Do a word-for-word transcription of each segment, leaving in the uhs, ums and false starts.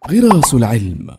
غراس العلم،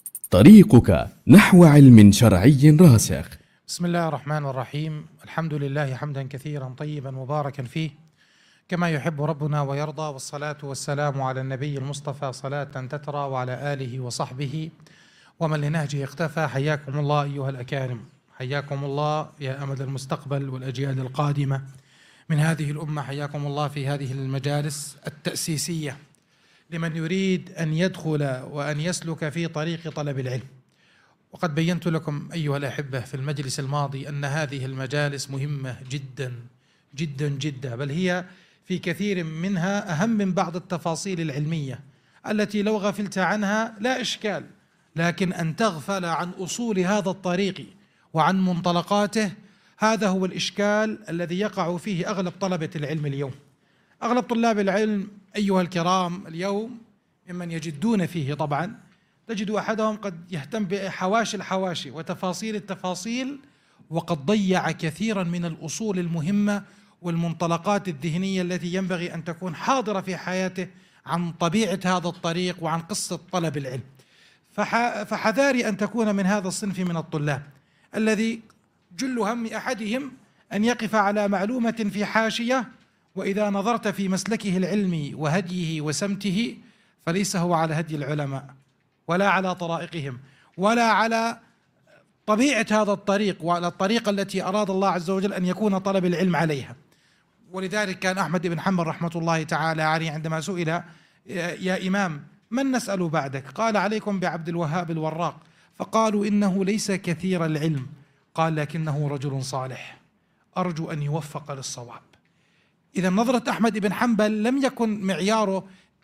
طريقك نحو علم شرعي راسخ. بسم الله الرحمن الرحيم. الحمد لله حمدا كثيرا طيبا مباركا فيه كما يحب ربنا ويرضى، والصلاة والسلام على النبي المصطفى صلاة تترى وعلى آله وصحبه ومن لنهجه اقتفى. حياكم الله أيها الأكارم، حياكم الله يا أمل المستقبل والأجيال القادمة من هذه الأمة، حياكم الله في هذه المجالس التأسيسية لمن يريد أن يدخل وأن يسلك في طريق طلب العلم. وقد بينت لكم أيها الأحبة في المجلس الماضي أن هذه المجالس مهمة جدا جدا جدا، بل هي في كثير منها أهم من بعض التفاصيل العلمية التي لو غفلت عنها لا إشكال، لكن أن تغفل عن أصول هذا الطريق وعن منطلقاته، هذا هو الإشكال الذي يقع فيه أغلب طلبة العلم اليوم. أغلب طلاب العلم أيها الكرام اليوم ممن يجدون فيه، طبعا تجد أحدهم قد يهتم بحواشي الحواشي وتفاصيل التفاصيل، وقد ضيع كثيرا من الأصول المهمة والمنطلقات الذهنية التي ينبغي أن تكون حاضرة في حياته عن طبيعة هذا الطريق وعن قصة طلب العلم. فحذاري أن تكون من هذا الصنف من الطلاب الذي جل هم أحدهم أن يقف على معلومة في حاشية، وإذا نظرت في مسلكه العلمي وهديه وسمته فليس هو على هدي العلماء ولا على طرائقهم ولا على طبيعة هذا الطريق وعلى الطريقة التي أراد الله عز وجل أن يكون طلب العلم عليها. ولذلك كان أحمد بن حنبل رحمة الله تعالى عليه عندما سئل: يا إمام من نسأل بعدك؟ قال: عليكم بعبد الوهاب الوراق. فقالوا: إنه ليس كثير العلم. قال: لكنه رجل صالح، أرجو أن يوفق للصواب. إذا نظرة أحمد بن حنبل لم يكن معياره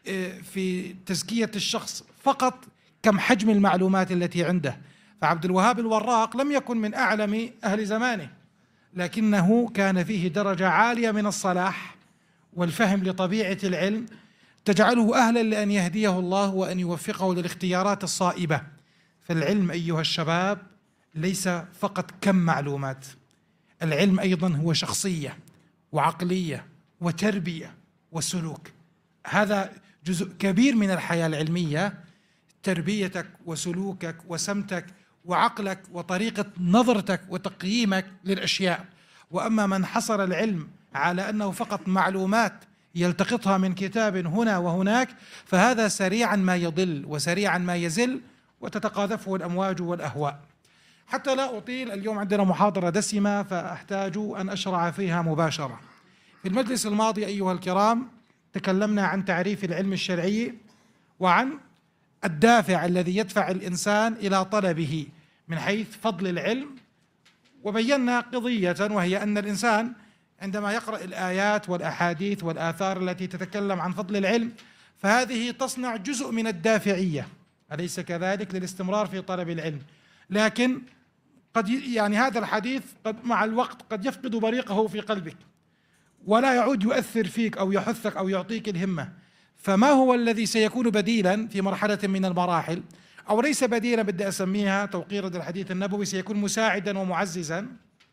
في تزكية الشخص فقط كم حجم المعلومات التي عنده، فعبد الوهاب الوراق لم يكن من أعلم أهل زمانه، لكنه كان فيه درجة عالية من الصلاح والفهم لطبيعة العلم تجعله أهلا لأن يهديه الله وأن يوفقه للاختيارات الصائبة. فالعلم أيها الشباب ليس فقط كم معلومات، العلم أيضا هو شخصية وعقلية وتربية وسلوك. هذا جزء كبير من الحياة العلمية، تربيتك وسلوكك وسمتك وعقلك وطريقة نظرتك وتقييمك للأشياء. وأما من حصر العلم على أنه فقط معلومات يلتقطها من كتاب هنا وهناك فهذا سريعا ما يضل وسريعا ما يزل وتتقاذفه الأمواج والأهواء. حتى لا أطيل، اليوم عندنا محاضرة دسمة فأحتاج أن أشرع فيها مباشرة. في المجلس الماضي أيها الكرام تكلمنا عن تعريف العلم الشرعي وعن الدافع الذي يدفع الإنسان إلى طلبه من حيث فضل العلم، وبينا قضية وهي أن الإنسان عندما يقرأ الآيات والأحاديث والآثار التي تتكلم عن فضل العلم فهذه تصنع جزء من الدافعية، أليس كذلك، للاستمرار في طلب العلم. لكن قد يعني هذا الحديث قد مع الوقت قد يفقد بريقه في قلبك ولا يعود يؤثر فيك أو يحثك أو يعطيك الهمة. فما هو الذي سيكون بديلا في مرحلة من المراحل، أو ليس بديلا، بدي أسميها توقيرا للحديث النبوي، سيكون مساعدا ومعززا؟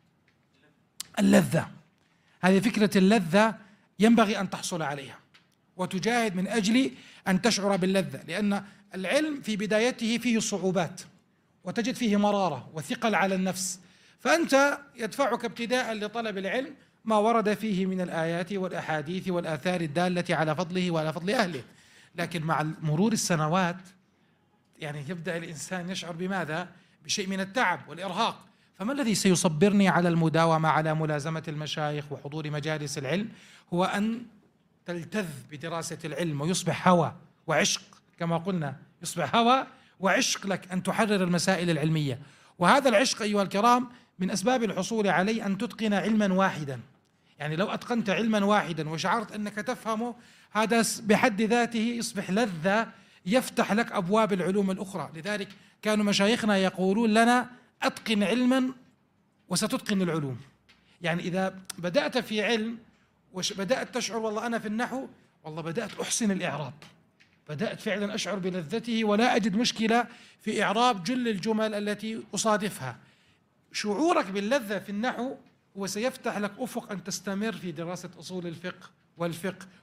اللذة. هذه فكرة اللذة ينبغي أن تحصل عليها وتجاهد من أجل أن تشعر باللذة، لأن العلم في بدايته فيه صعوبات وتجد فيه مرارة وثقل على النفس، فأنت يدفعك ابتداء لطلب العلم ما ورد فيه من الآيات والأحاديث والآثار الدالة على فضله وعلى فضل أهله. لكن مع مرور السنوات يعني يبدأ الإنسان يشعر بماذا؟ بشيء من التعب والإرهاق. فما الذي سيصبرني على المداومة على ملازمة المشايخ وحضور مجالس العلم؟ هو أن تلتذ بدراسة العلم ويصبح هوى وعشق، كما قلنا يصبح هوى وعشق لك أن تحرر المسائل العلمية. وهذا العشق أيها الكرام من أسباب الحصول عليه أن تتقن علما واحدا. يعني لو أتقنت علما واحدا وشعرت أنك تفهمه، هذا بحد ذاته يصبح لذة يفتح لك أبواب العلوم الأخرى. لذلك كانوا مشايخنا يقولون لنا: أتقن علما وستتقن العلوم. يعني إذا بدأت في علم وبدأت تشعر والله أنا في النحو والله بدأت أحسن الإعراب، بدأت فعلا أشعر بلذته ولا أجد مشكلة في إعراب جل الجمل التي أصادفها، شعورك باللذة في النحو هو سيفتح لك أفق أن تستمر في دراسة أصول الفقه والفقه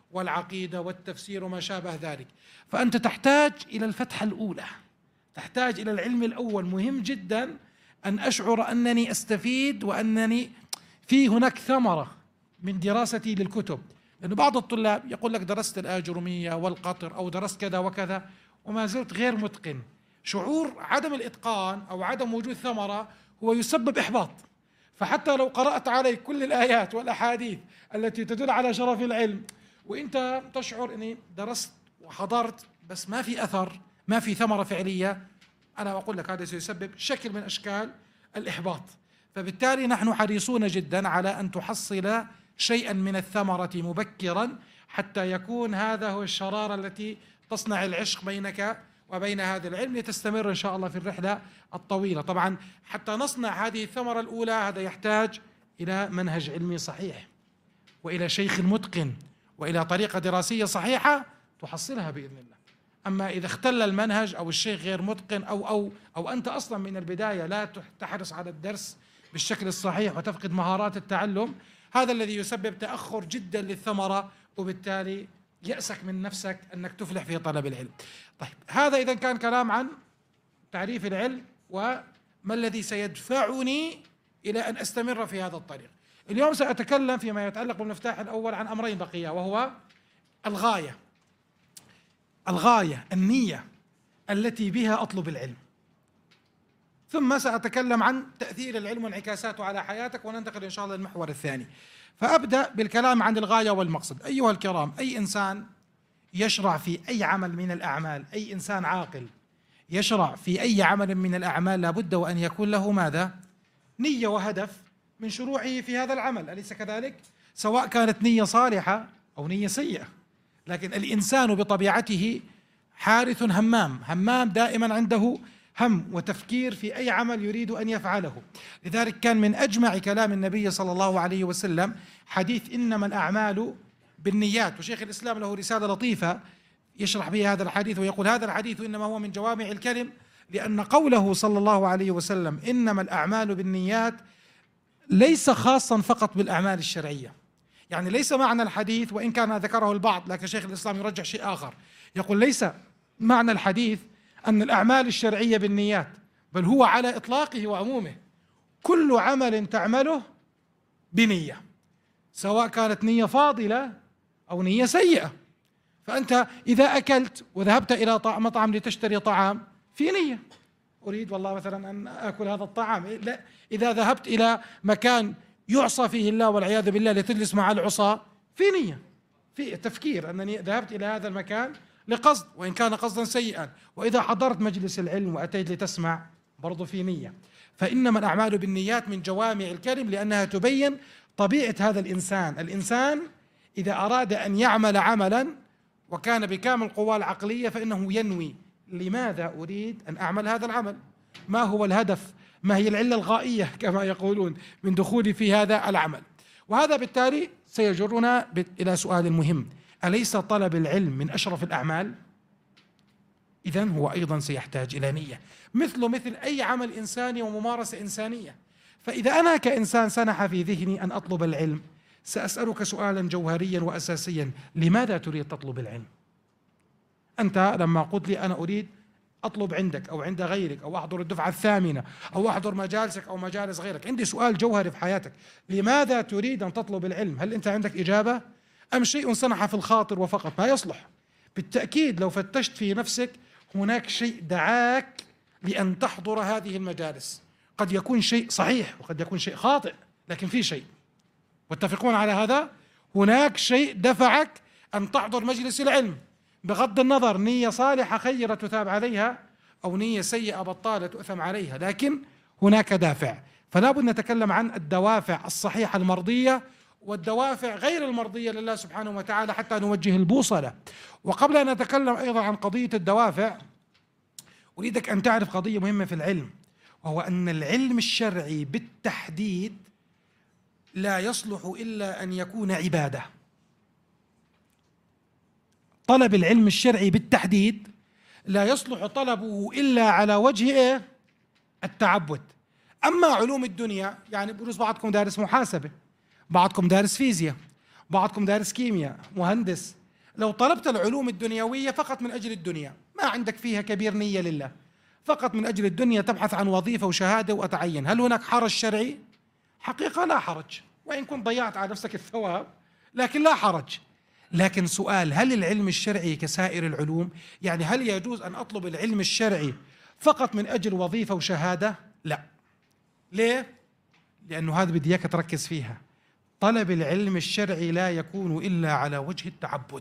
والعقيدة والتفسير وما شابه ذلك. فأنت تحتاج إلى الفتحة الأولى، تحتاج إلى العلم الأول. مهم جدا أن أشعر أنني أستفيد وأنني في هناك ثمرة من دراستي للكتب. لأن بعض الطلاب يقول لك درست الآجرومية والقطر أو درست كذا وكذا وما زلت غير متقن. شعور عدم الإتقان أو عدم وجود ثمرة هو يسبب إحباط. فحتى لو قرأت عليك كل الآيات والأحاديث التي تدل على شرف العلم وإنت تشعر أني درست وحضرت بس ما في أثر، ما في ثمرة فعلية، أنا أقول لك هذا سيسبب شكل من أشكال الإحباط. فبالتالي نحن حريصون جدا على أن تحصل شيئا من الثمرة مبكرا حتى يكون هذا هو الشرارة التي تصنع العشق بينك وبين هذا العلم لتستمر إن شاء الله في الرحلة الطويلة. طبعا حتى نصنع هذه الثمرة الأولى هذا يحتاج إلى منهج علمي صحيح وإلى شيخ متقن وإلى طريقة دراسية صحيحة تحصلها بإذن الله. أما إذا اختل المنهج أو الشيخ غير متقن أو أو أو أنت أصلا من البداية لا تحرص على الدرس بالشكل الصحيح وتفقد مهارات التعلم، هذا الذي يسبب تأخر جدا للثمرة وبالتالي يأسك من نفسك أنك تفلح في طلب العلم. طيب هذا إذا كان كلام عن تعريف العلم وما الذي سيدفعني إلى أن أستمر في هذا الطريق. اليوم سأتكلم فيما يتعلق بالمفتاح الأول عن أمرين بقية، وهو الغاية الغاية النية التي بها أطلب العلم، ثم سأتكلم عن تأثير العلم وانعكاساته على حياتك، وننتقل إن شاء الله للمحور الثاني. فأبدأ بالكلام عن الغاية والمقصد. أيها الكرام، أي إنسان يشرع في أي عمل من الأعمال، أي إنسان عاقل يشرع في أي عمل من الأعمال لابد وأن يكون له ماذا؟ نية وهدف من شروعه في هذا العمل، أليس كذلك؟ سواء كانت نية صالحة أو نية سيئة. لكن الإنسان بطبيعته حارث همام، همام دائما عنده هم وتفكير في أي عمل يريد أن يفعله. لذلك كان من أجمع كلام النبي صلى الله عليه وسلم حديث إنما الأعمال بالنيات، وشيخ الإسلام له رسالة لطيفة يشرح بها هذا الحديث ويقول هذا الحديث إنما هو من جوامع الكلم، لأن قوله صلى الله عليه وسلم إنما الأعمال بالنيات ليس خاصا فقط بالأعمال الشرعية. يعني ليس معنى الحديث، وإن كان ذكره البعض لكن شيخ الإسلام يرجح شيء آخر، يقول ليس معنى الحديث أن الأعمال الشرعية بالنيات، بل هو على إطلاقه وعمومه كل عمل تعمله بنية، سواء كانت نية فاضلة أو نية سيئة. فأنت إذا أكلت وذهبت إلى مطعم لتشتري طعام في نية، أريد والله مثلا أن أكل هذا الطعام. لا، إذا ذهبت إلى مكان يعصى فيه الله والعياذ بالله لتجلس مع العصاة في نية، في تفكير أنني ذهبت إلى هذا المكان لقصد وإن كان قصدا سيئا. وإذا حضرت مجلس العلم وأتيت لتسمع برضو في نية. فإنما الأعمال بالنيات من جوامع الكلم، لأنها تبين طبيعة هذا الإنسان. الإنسان إذا أراد أن يعمل عملا وكان بكامل قواه العقلية فإنه ينوي لماذا أريد أن أعمل هذا العمل، ما هو الهدف، ما هي العلة الغائية كما يقولون من دخولي في هذا العمل. وهذا بالتالي سيجرنا إلى سؤال مهم: أليس طلب العلم من أشرف الأعمال؟ إذن هو أيضا سيحتاج إلى نية، مثل مثل أي عمل إنساني وممارسة إنسانية. فإذا أنا كإنسان سنح في ذهني أن أطلب العلم، سأسألك سؤالا جوهريا وأساسيا: لماذا تريد تطلب العلم؟ أنت لما قلت لي أنا أريد أطلب عندك أو عند غيرك أو أحضر الدفعة الثامنة أو أحضر مجالسك أو مجالس غيرك، عندي سؤال جوهري في حياتك: لماذا تريد أن تطلب العلم؟ هل أنت عندك إجابة أم شيء سنح في الخاطر وفقط ما يصلح؟ بالتأكيد لو فتشت في نفسك هناك شيء دعاك لأن تحضر هذه المجالس. قد يكون شيء صحيح وقد يكون شيء خاطئ، لكن في شيء، واتفقون على هذا؟ هناك شيء دفعك أن تحضر مجلس العلم، بغض النظر نية صالحة خيرة تثاب عليها أو نية سيئة بطالة تؤثم عليها، لكن هناك دافع. فلا بد نتكلم عن الدوافع الصحيحة المرضية والدوافع غير المرضية لله سبحانه وتعالى حتى نوجه البوصلة. وقبل أن نتكلم أيضا عن قضية الدوافع، أريدك أن تعرف قضية مهمة في العلم، وهو أن العلم الشرعي بالتحديد لا يصلح إلا أن يكون عبادة. طلب العلم الشرعي بالتحديد لا يصلح طلبه إلا على وجه التعبد. أما علوم الدنيا، يعني بجوز بعضكم دارس محاسبة، بعضكم دارس فيزياء، بعضكم دارس كيمياء، مهندس، لو طلبت العلوم الدنيوية فقط من أجل الدنيا، ما عندك فيها كبير نية لله، فقط من أجل الدنيا تبحث عن وظيفة وشهادة وأتعين، هل هناك حرج شرعي؟ حقيقة لا حرج، وإن كنت ضيعت على نفسك الثواب لكن لا حرج. لكن سؤال، هل العلم الشرعي كسائر العلوم؟ يعني هل يجوز أن أطلب العلم الشرعي فقط من أجل وظيفة وشهادة؟ لا. ليه؟ لأنه هذا بدي إياك تركز فيها. طلب العلم الشرعي لا يكون إلا على وجه التعبد،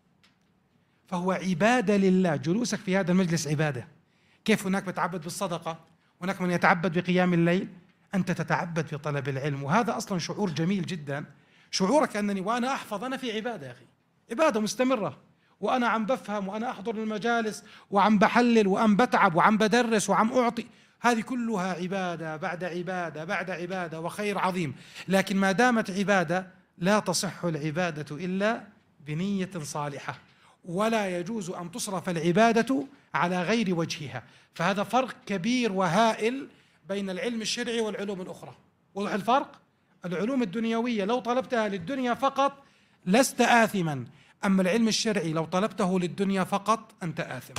فهو عبادة لله. جلوسك في هذا المجلس عبادة. كيف هناك بتعبد بالصدقة، هناك من يتعبد بقيام الليل، أنت تتعبد بطلب العلم، وهذا أصلا شعور جميل جدا. شعورك أنني وأنا أحفظ أنا في عبادة يا أخي، عبادة مستمرة، وأنا عم بفهم وأنا أحضر المجالس وعم بحلل وعم بتعب وعم بدرس وعم أعطي، هذه كلها عبادة بعد عبادة بعد عبادة وخير عظيم. لكن ما دامت عبادة لا تصح العبادة إلا بنية صالحة، ولا يجوز أن تصرف العبادة على غير وجهها. فهذا فرق كبير وهائل بين العلم الشرعي والعلوم الأخرى. وضح الفرق؟ العلوم الدنيوية لو طلبتها للدنيا فقط لست آثما، أما العلم الشرعي لو طلبته للدنيا فقط أنت آثم.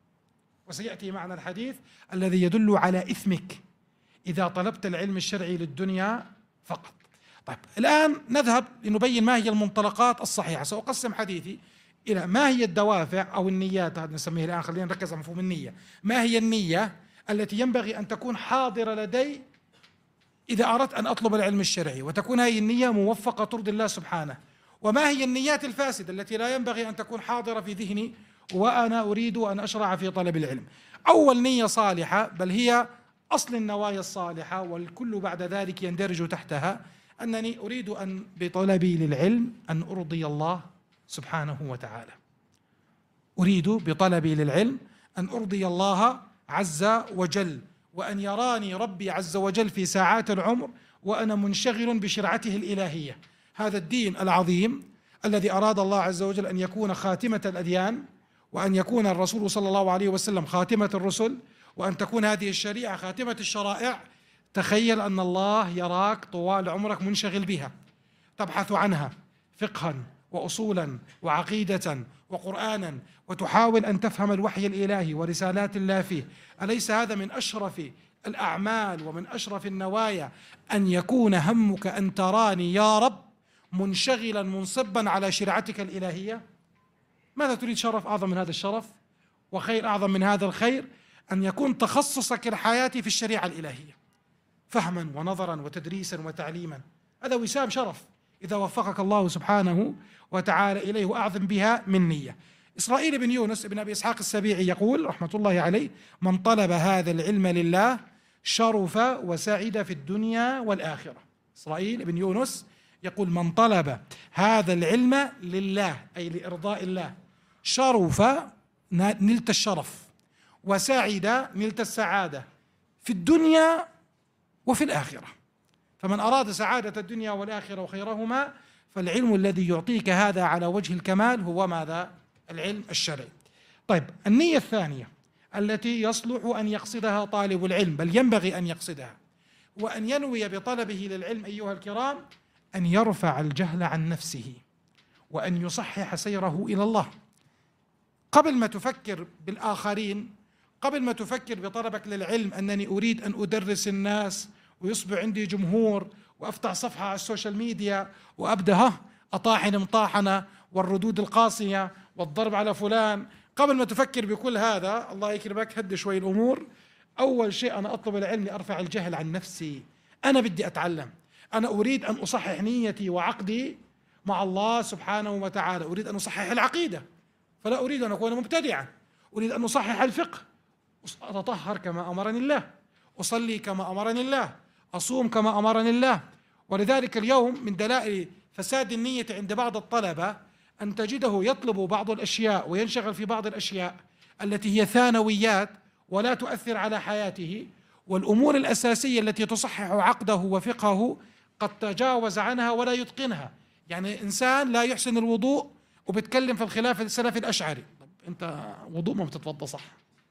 وسيأتي معنا الحديث الذي يدل على إثمك إذا طلبت العلم الشرعي للدنيا فقط. طيب الآن نذهب لنبين ما هي المنطلقات الصحيحة. سأقسم حديثي إلى ما هي الدوافع أو النيات، هذا نسميه الآن، خلينا نركز على مفهوم النية. ما هي النية التي ينبغي أن تكون حاضرة لدي إذا أردت أن أطلب العلم الشرعي، وتكون هذه النية موفقة ترضي الله سبحانه. وما هي النيات الفاسدة التي لا ينبغي أن تكون حاضرة في ذهني وأنا أريد أن أشرع في طلب العلم. أول نية صالحة، بل هي أصل النوايا الصالحة والكل بعد ذلك يندرج تحتها، أنني أريد أن بطلبي للعلم أن أرضي الله سبحانه وتعالى. أريد بطلبي للعلم أن أرضي الله عز وجل، وأن يراني ربي عز وجل في ساعات العمر وأنا منشغل بشرعته الإلهية. هذا الدين العظيم الذي أراد الله عز وجل أن يكون خاتمة الأديان، وأن يكون الرسول صلى الله عليه وسلم خاتمة الرسل، وأن تكون هذه الشريعة خاتمة الشرائع. تخيل أن الله يراك طوال عمرك منشغل بها، تبحث عنها فقها وأصولا وعقيدة وقرآنا، وتحاول أن تفهم الوحي الإلهي ورسالات الله فيه. أليس هذا من أشرف الأعمال ومن أشرف النوايا أن يكون همك أن تراني يا رب منشغلا منصبا على شريعتك الإلهية؟ ماذا تريد شرف أعظم من هذا الشرف وخير أعظم من هذا الخير؟ أن يكون تخصصك الحياة في الشريعة الإلهية، فهما ونظرا وتدريسا وتعليما. هذا وسام شرف إذا وفقك الله سبحانه وتعالى إليه، وأعظم بها من نية. إسرائيل بن يونس بن أبي إسحاق السبيعي يقول رحمة الله عليه: من طلب هذا العلم لله شرف وسعد في الدنيا والآخرة. إسرائيل بن يونس يقول: من طلب هذا العلم لله أي لإرضاء الله شرف، نلت الشرف، وسعد، نلت السعادة في الدنيا وفي الآخرة. فمن أراد سعادة الدنيا والآخرة وخيرهما فالعلم الذي يعطيك هذا على وجه الكمال هو ماذا؟ العلم الشرعي. طيب النية الثانية التي يصلح أن يقصدها طالب العلم، بل ينبغي أن يقصدها، وأن ينوي بطلبه للعلم أيها الكرام أن يرفع الجهل عن نفسه وأن يصحح سيره إلى الله. قبل ما تفكر بالآخرين، قبل ما تفكر بطلبك للعلم أنني أريد أن أدرس الناس ويصبح عندي جمهور وأفتح صفحة على السوشيال ميديا وأبدأ ها أطاحن مطاحنة والردود القاسية والضرب على فلان، قبل ما تفكر بكل هذا الله يكرمك هد شوي الأمور. أول شيء أنا أطلب العلم لأرفع الجهل عن نفسي. أنا بدي أتعلم، أنا أريد أن أصحح نيتي وعقدي مع الله سبحانه وتعالى، أريد أن أصحح العقيدة، فلا أريد أن أكون مبتدعا، أريد أن أصحح الفقه، أتطهر كما أمرني الله، أصلي كما أمرني الله، أصوم كما أمرني الله. ولذلك اليوم من دلائل فساد النية عند بعض الطلبة أن تجده يطلب بعض الأشياء وينشغل في بعض الأشياء التي هي ثانويات ولا تؤثر على حياته، والأمور الأساسية التي تصحح عقده وفقهه قد تجاوز عنها ولا يتقنها. يعني إنسان لا يحسن الوضوء وبتكلم في الخلاف السلفي الأشعري. طب أنت وضوء ما بتتوضأ صح،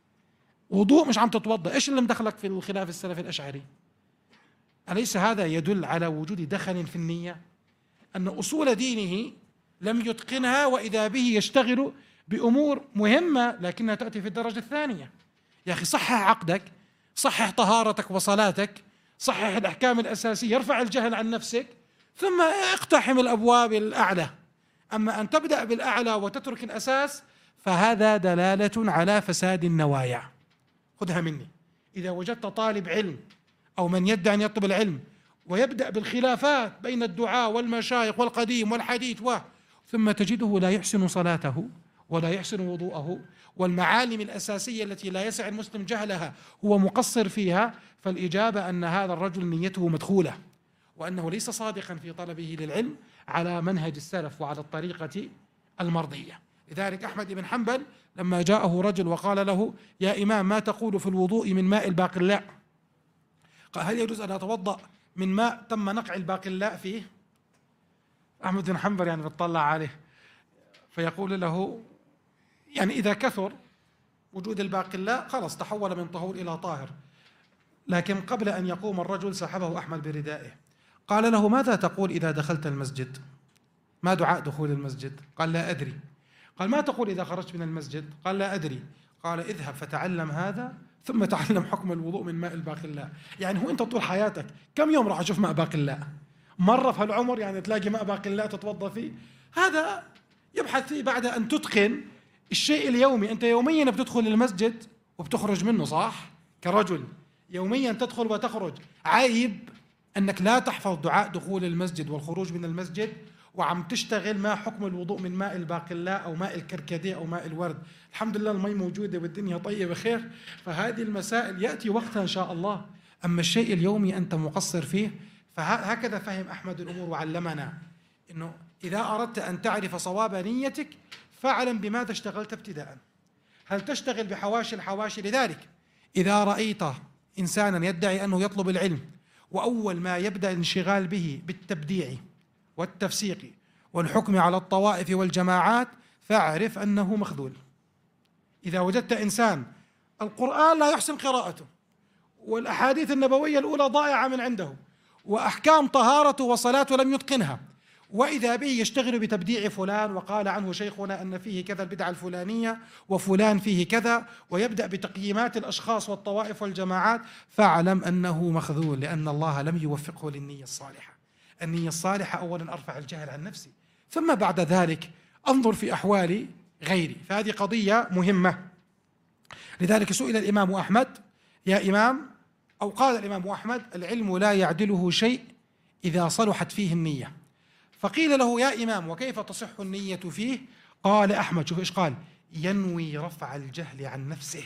وضوء مش عم تتوضأ، إيش اللي مدخلك في الخلاف السلفي الأشعري؟ أليس هذا يدل على وجود دخل في النية؟ أن أصول دينه لم يتقنها، وإذا به يشتغل بأمور مهمة لكنها تأتي في الدرجة الثانية. يا أخي صحح عقدك، صحح طهارتك وصلاتك، صحح الأحكام الأساسية، ارفع الجهل عن نفسك، ثم اقتحم الأبواب الأعلى. أما أن تبدأ بالأعلى وتترك الأساس فهذا دلالة على فساد النوايا. خذها مني، إذا وجدت طالب علم أو من يدعي أن يطلب العلم ويبدأ بالخلافات بين الدعاة والمشايخ والقديم والحديث و ثم تجده لا يحسن صلاته ولا يحسن وضوءه، والمعالم الأساسية التي لا يسع المسلم جهلها هو مقصر فيها، فالإجابة أن هذا الرجل نيته مدخولة، وأنه ليس صادقا في طلبه للعلم على منهج السلف وعلى الطريقة المرضية. لذلك أحمد بن حنبل لما جاءه رجل وقال له: يا إمام، ما تقول في الوضوء من ماء الباقلاء؟ قال: هل يجوز أن أتوضأ من ماء تم نقع الباقلاء فيه؟ أحمد بن حنبل يعني بتطلع عليه فيقول له: يعني إذا كثر وجود الباقلاء خلاص تحول من طهور إلى طاهر. لكن قبل أن يقوم الرجل سحبه أحمد بردائه، قال له: ماذا تقول إذا دخلت المسجد؟ ما دعاء دخول المسجد؟ قال: لا أدري. قال: ما تقول إذا خرجت من المسجد؟ قال: لا أدري. قال: اذهب فتعلم هذا ثم تعلم حكم الوضوء من ماء الباقلاء. يعني هو أنت طول حياتك كم يوم راح أشوف ماء باقلاء؟ مرة في هالعمر يعني تلاقي ماء باقلاء تتوضأ فيه؟ هذا يبحث فيه بعد أن تتقن الشيء اليومي. أنت يوميا بتدخل المسجد وبتخرج منه، صح؟ كرجل يوميا تدخل وتخرج. عيب أنك لا تحفظ دعاء دخول المسجد والخروج من المسجد وعم تشتغل ما حكم الوضوء من ماء الباقلاء أو ماء الكركديه أو ماء الورد. الحمد لله المي موجودة والدنيا طيبة خير، فهذه المسائل يأتي وقتها إن شاء الله. أما الشيء اليومي أنت مقصر فيه. فهكذا فهم أحمد الأمور وعلمنا أنه إذا أردت أن تعرف صواب نيتك فاعلم بماذا اشتغلت ابتداء. هل تشتغل بحواشي الحواشي؟ لذلك إذا رأيت إنسانا يدعي أنه يطلب العلم وأول ما يبدأ الانشغال به بالتبديع والتفسيق والحكم على الطوائف والجماعات فاعرف أنه مخذول. إذا وجدت إنسان القرآن لا يحسن قراءته والأحاديث النبوية الأولى ضائعة من عنده وأحكام طهارته وصلاته لم يتقنها، وإذا به يشتغل بتبديع فلان وقال عنه شيخنا أن فيه كذا البدعة الفلانية وفلان فيه كذا، ويبدأ بتقييمات الأشخاص والطوائف والجماعات، فاعلم أنه مخذول، لأن الله لم يوفقه للنية الصالحة. النية الصالحة أولا أرفع الجهل عن نفسي، ثم بعد ذلك أنظر في أحوال غيري. فهذه قضية مهمة. لذلك سئل الإمام أحمد: يا إمام، أو قال الإمام أحمد: العلم لا يعدله شيء إذا صلحت فيه النية. فقيل له: يا إمام، وكيف تصح النية فيه؟ قال أحمد، شوف إيش قال: ينوي رفع الجهل عن نفسه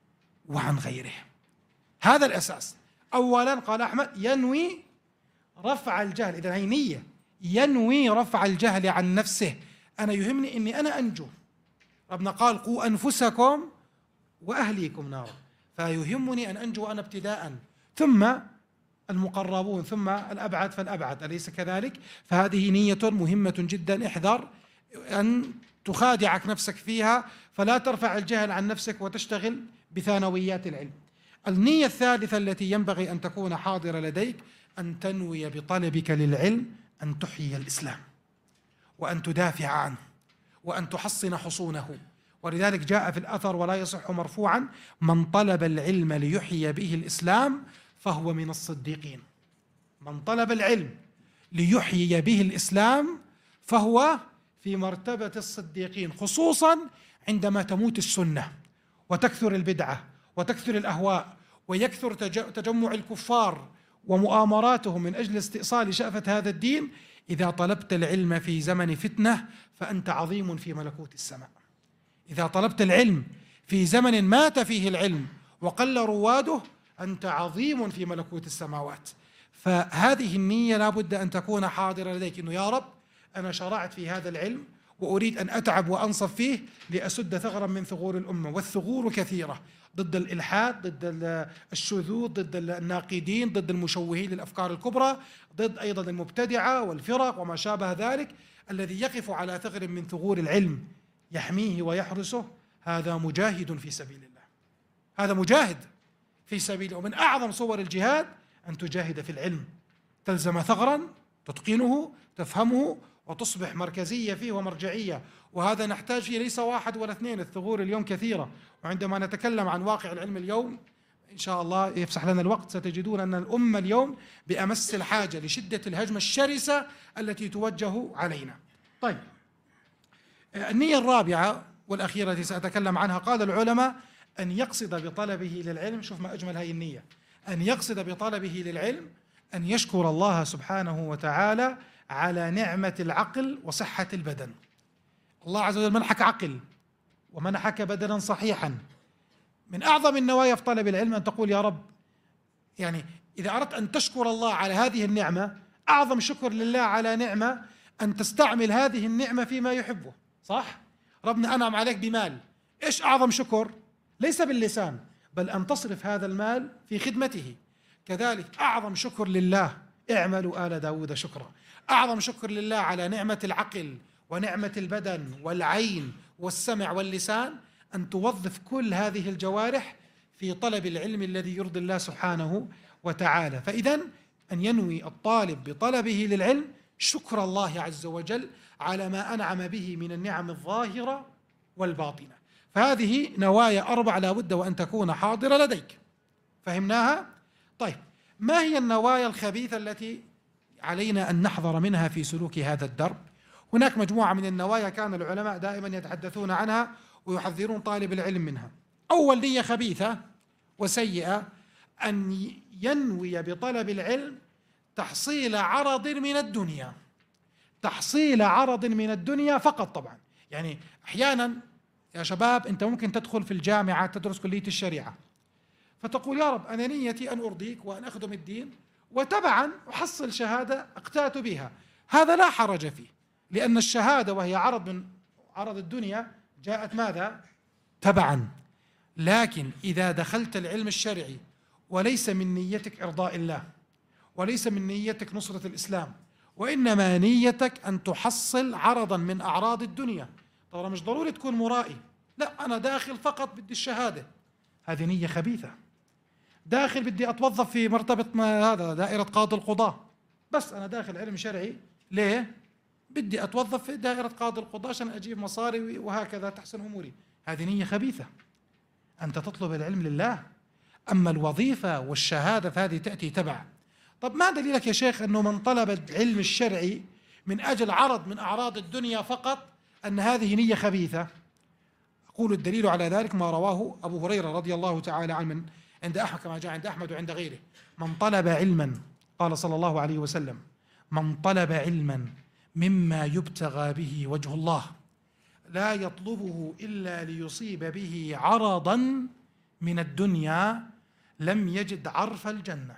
وعن غيره. هذا الأساس. أولا قال أحمد: ينوي رفع الجهل، إذا هي نية، ينوي رفع الجهل عن نفسه. أنا يهمني أني أنا أنجو. ربنا قال: قوا أنفسكم وأهليكم نارا، فيهمني أن أنجو أنا ابتداء، ثم المقربون، ثم الأبعد فالأبعد، أليس كذلك؟ فهذه نية مهمة جدا. احذر أن تخادعك نفسك فيها، فلا ترفع الجهل عن نفسك وتشتغل بثانويات العلم. النية الثالثة التي ينبغي أن تكون حاضرة لديك أن تنوي بطلبك للعلم أن تحيي الإسلام وأن تدافع عنه وأن تحصن حصونه. ولذلك جاء في الأثر ولا يصح مرفوعا: من طلب العلم ليحيي به الإسلام فهو من الصديقين. من طلب العلم ليحيي به الإسلام فهو في مرتبة الصديقين، خصوصا عندما تموت السنة وتكثر البدعة وتكثر الأهواء ويكثر تجمع الكفار ومؤامراتهم من أجل استئصال شأفة هذا الدين. إذا طلبت العلم في زمن فتنة فأنت عظيم في ملكوت السماء. إذا طلبت العلم في زمن مات فيه العلم وقل رواده أنت عظيم في ملكوت السماوات. فهذه النية لا بد أن تكون حاضرة لديك، إنه يا رب أنا شرعت في هذا العلم وأريد أن أتعب وأنصف فيه لأسد ثغرا من ثغور الأمة، والثغور كثيرة: ضد الإلحاد، ضد الشذوذ، ضد الناقدين، ضد المشوهين للأفكار الكبرى، ضد أيضا المبتدعة والفرق وما شابه ذلك. الذي يقف على ثغر من ثغور العلم يحميه ويحرسه هذا مجاهد في سبيل الله، هذا مجاهد في سبيله. ومن أعظم صور الجهاد أن تجاهد في العلم، تلزم ثغرا تتقنه تفهمه وتصبح مركزية فيه ومرجعية، وهذا نحتاج فيه ليس واحد ولا اثنين، الثغور اليوم كثيرة. وعندما نتكلم عن واقع العلم اليوم إن شاء الله يفسح لنا الوقت ستجدون أن الأمة اليوم بأمس الحاجة لشدة الهجمة الشرسة التي توجه علينا. طيب، النية الرابعة والأخيرة التي سأتكلم عنها، قال العلماء أن يقصد بطلبه للعلم، شوف ما أجمل هذه النية، أن يقصد بطلبه للعلم أن يشكر الله سبحانه وتعالى على نعمة العقل وصحة البدن. الله عز وجل منحك عقل ومنحك بدنا صحيحا. من أعظم النوايا في طلب العلم أن تقول يا رب، يعني إذا أردت أن تشكر الله على هذه النعمة، أعظم شكر لله على نعمة أن تستعمل هذه النعمة فيما يحبه. صح؟ ربنا أنعم عليك بمال، إيش أعظم شكر؟ ليس باللسان، بل أن تصرف هذا المال في خدمته. كذلك أعظم شكر لله، اعملوا آل داود شكرا، أعظم شكر لله على نعمة العقل ونعمة البدن والعين والسمع واللسان أن توظف كل هذه الجوارح في طلب العلم الذي يرضي الله سبحانه وتعالى. فإذن أن ينوي الطالب بطلبه للعلم شكر الله عز وجل على ما أنعم به من النعم الظاهرة والباطنة. فهذه نوايا أربع لا بد وأن تكون حاضرة لديك. فهمناها؟ طيب، ما هي النوايا الخبيثة التي علينا أن نحذر منها في سلوك هذا الدرب؟ هناك مجموعة من النوايا كان العلماء دائما يتحدثون عنها ويحذرون طالب العلم منها. أول نية خبيثة وسيئة أن ينوي بطلب العلم تحصيل عرض من الدنيا، تحصيل عرض من الدنيا فقط. طبعا يعني أحيانا يا شباب أنت ممكن تدخل في الجامعة تدرس كلية الشريعة، فتقول يا رب أنا نيتي أن أرضيك وأن أخدم الدين، وتبعا أحصل شهادة أقتات بها. هذا لا حرج فيه، لأن الشهادة وهي عرض من عرض الدنيا جاءت ماذا؟ تبعا. لكن إذا دخلت العلم الشرعي وليس من نيتك إرضاء الله، وليس من نيتك نصرة الإسلام، وإنما نيتك أن تحصل عرضا من أعراض الدنيا، طبعا مش ضروري تكون مرائي، لا أنا داخل فقط بدي الشهادة، هذه نية خبيثة. داخل بدي أتوظف في مرتبة ما هذا دائرة قاضي القضاة، بس أنا داخل علم شرعي ليه؟ بدي أتوظف في دائرة قاضي القضاة عشان أجيب مصاري وهكذا تحسن أموري. هذه نية خبيثة. أنت تطلب العلم لله، أما الوظيفة والشهادة فهذه تأتي تبع. طب ما دليلك يا شيخ أنه من طلب العلم الشرعي من أجل عرض من أعراض الدنيا فقط أن هذه نية خبيثة؟ أقول الدليل على ذلك ما رواه أبو هريرة رضي الله تعالى عنه عند أحمد، كما جاء عند أحمد وعند غيره، من طلب علما، قال صلى الله عليه وسلم، من طلب علما مما يبتغى به وجه الله لا يطلبه إلا ليصيب به عرضا من الدنيا لم يجد عرف الجنة.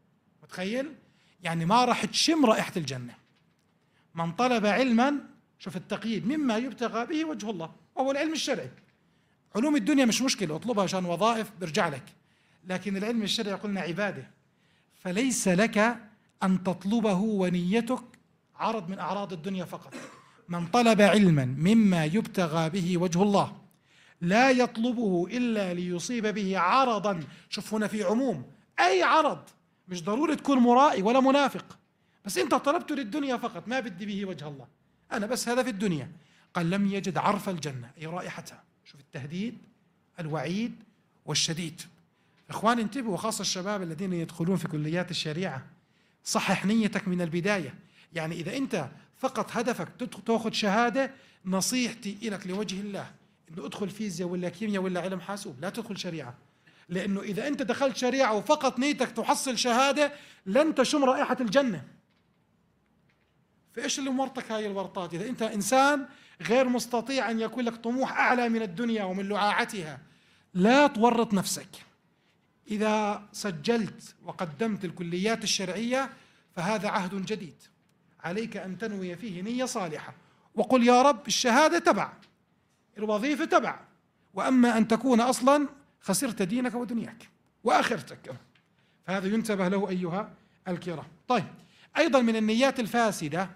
متخيل؟ يعني ما راح تشم رائحة الجنة. من طلب علما، شوف التقييد، مما يبتغى به وجه الله، وهو العلم الشرعي. علوم الدنيا مش مشكلة، اطلبها عشان وظائف برجع لك، لكن العلم الشرعي قلنا عبادة، فليس لك أن تطلبه ونيتك عرض من أعراض الدنيا فقط. من طلب علما مما يبتغى به وجه الله لا يطلبه إلا ليصيب به عرضا، شوف هنا في عموم، أي عرض، مش ضروري تكون مرائي ولا منافق، بس أنت طلبته للدنيا فقط، ما بدي به وجه الله، أنا بس هذا في الدنيا. قال لم يجد عرف الجنة، أي رائحتها. شوف التهديد، الوعيد والشديد. إخواني انتبهوا، وخاصة الشباب الذين يدخلون في كليات الشريعة، صحح نيتك من البداية. يعني إذا أنت فقط هدفك تأخذ شهادة، نصيحتي لك لوجه الله إنه ادخل فيزياء ولا كيمياء ولا علم حاسوب، لا تدخل شريعة، لأنه إذا أنت دخلت شريعة وفقط نيتك تحصل شهادة لن تشم رائحة الجنة. فإيش اللي مورطك هاي الورطات؟ إذا أنت إنسان غير مستطيع أن يكون لك طموح أعلى من الدنيا ومن لعاعتها، لا تورط نفسك. إذا سجلت وقدمت الكليات الشرعية فهذا عهد جديد، عليك أن تنوي فيه نية صالحة، وقل يا رب الشهادة تبع، الوظيفة تبع، وأما أن تكون أصلا خسرت دينك ودنياك وآخرتك، فهذا ينتبه له أيها الكرام. طيب، أيضا من النيات الفاسدة،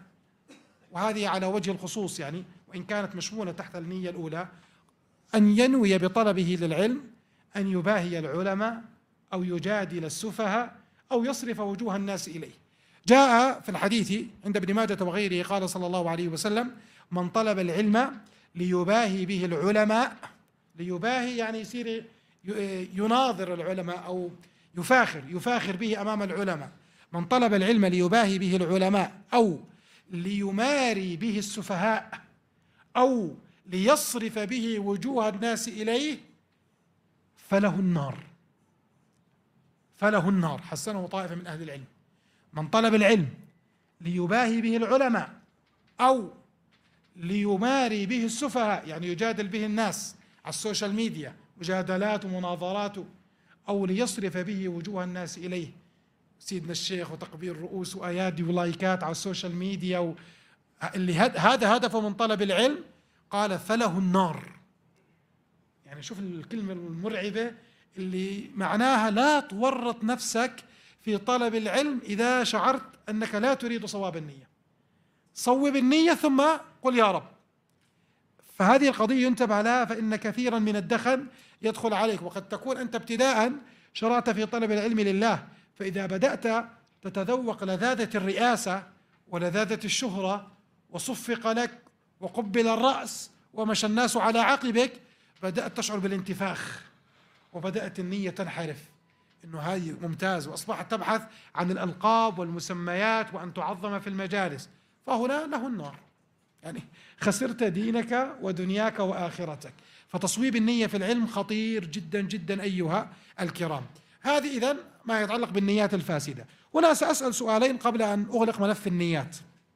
وهذه على وجه الخصوص يعني وإن كانت مشمولة تحت النية الأولى، أن ينوي بطلبه للعلم أن يباهي العلماء أو يجادل السفهاء أو يصرف وجوه الناس إليه. جاء في الحديث عند ابن ماجه وغيره قال صلى الله عليه وسلم: من طلب العلم ليباهي به العلماء، ليباهي يعني يصير يناظر العلماء أو يفاخر يفاخر به أمام العلماء. من طلب العلم ليباهي به العلماء أو ليماري به السفهاء أو ليصرف به وجوه الناس إليه فله النار، فله النار. حسنه طائفة من أهل العلم. من طلب العلم ليباهي به العلماء أو ليماري به السفهاء، يعني يجادل به الناس على السوشيال ميديا مجادلات ومناظرات، أو ليصرف به وجوه الناس إليه، سيدنا الشيخ وتقبيل رؤوس وأيادي ولايكات على السوشيال ميديا و... اللي هذا هدفه من طلب العلم، قال فله النار. يعني شوف الكلمة المرعبة اللي معناها لا تورط نفسك في طلب العلم إذا شعرت أنك لا تريد صواب النية. صوب النية ثم قل يا رب. فهذه القضية ينتبه لها، فإن كثيرا من الدخن يدخل عليك، وقد تكون أنت ابتداء شرعت في طلب العلم لله، فإذا بدأت تتذوق لذاذة الرئاسة ولذاذة الشهرة وصفق لك وقبل الرأس ومشى الناس على عقبك، بدأت تشعر بالانتفاخ وبدأت النية تنحرف، إنه هذه ممتاز، وأصبحت تبحث عن الألقاب والمسميات وأن تعظم في المجالس، فهنا له النار. يعني خسرت دينك ودنياك وآخرتك. فتصويب النية في العلم خطير جدا جدا أيها الكرام. هذه إذن ما يتعلق بالنيات الفاسدة. هنا سأسأل سؤالين قبل أن أغلق ملف النيات.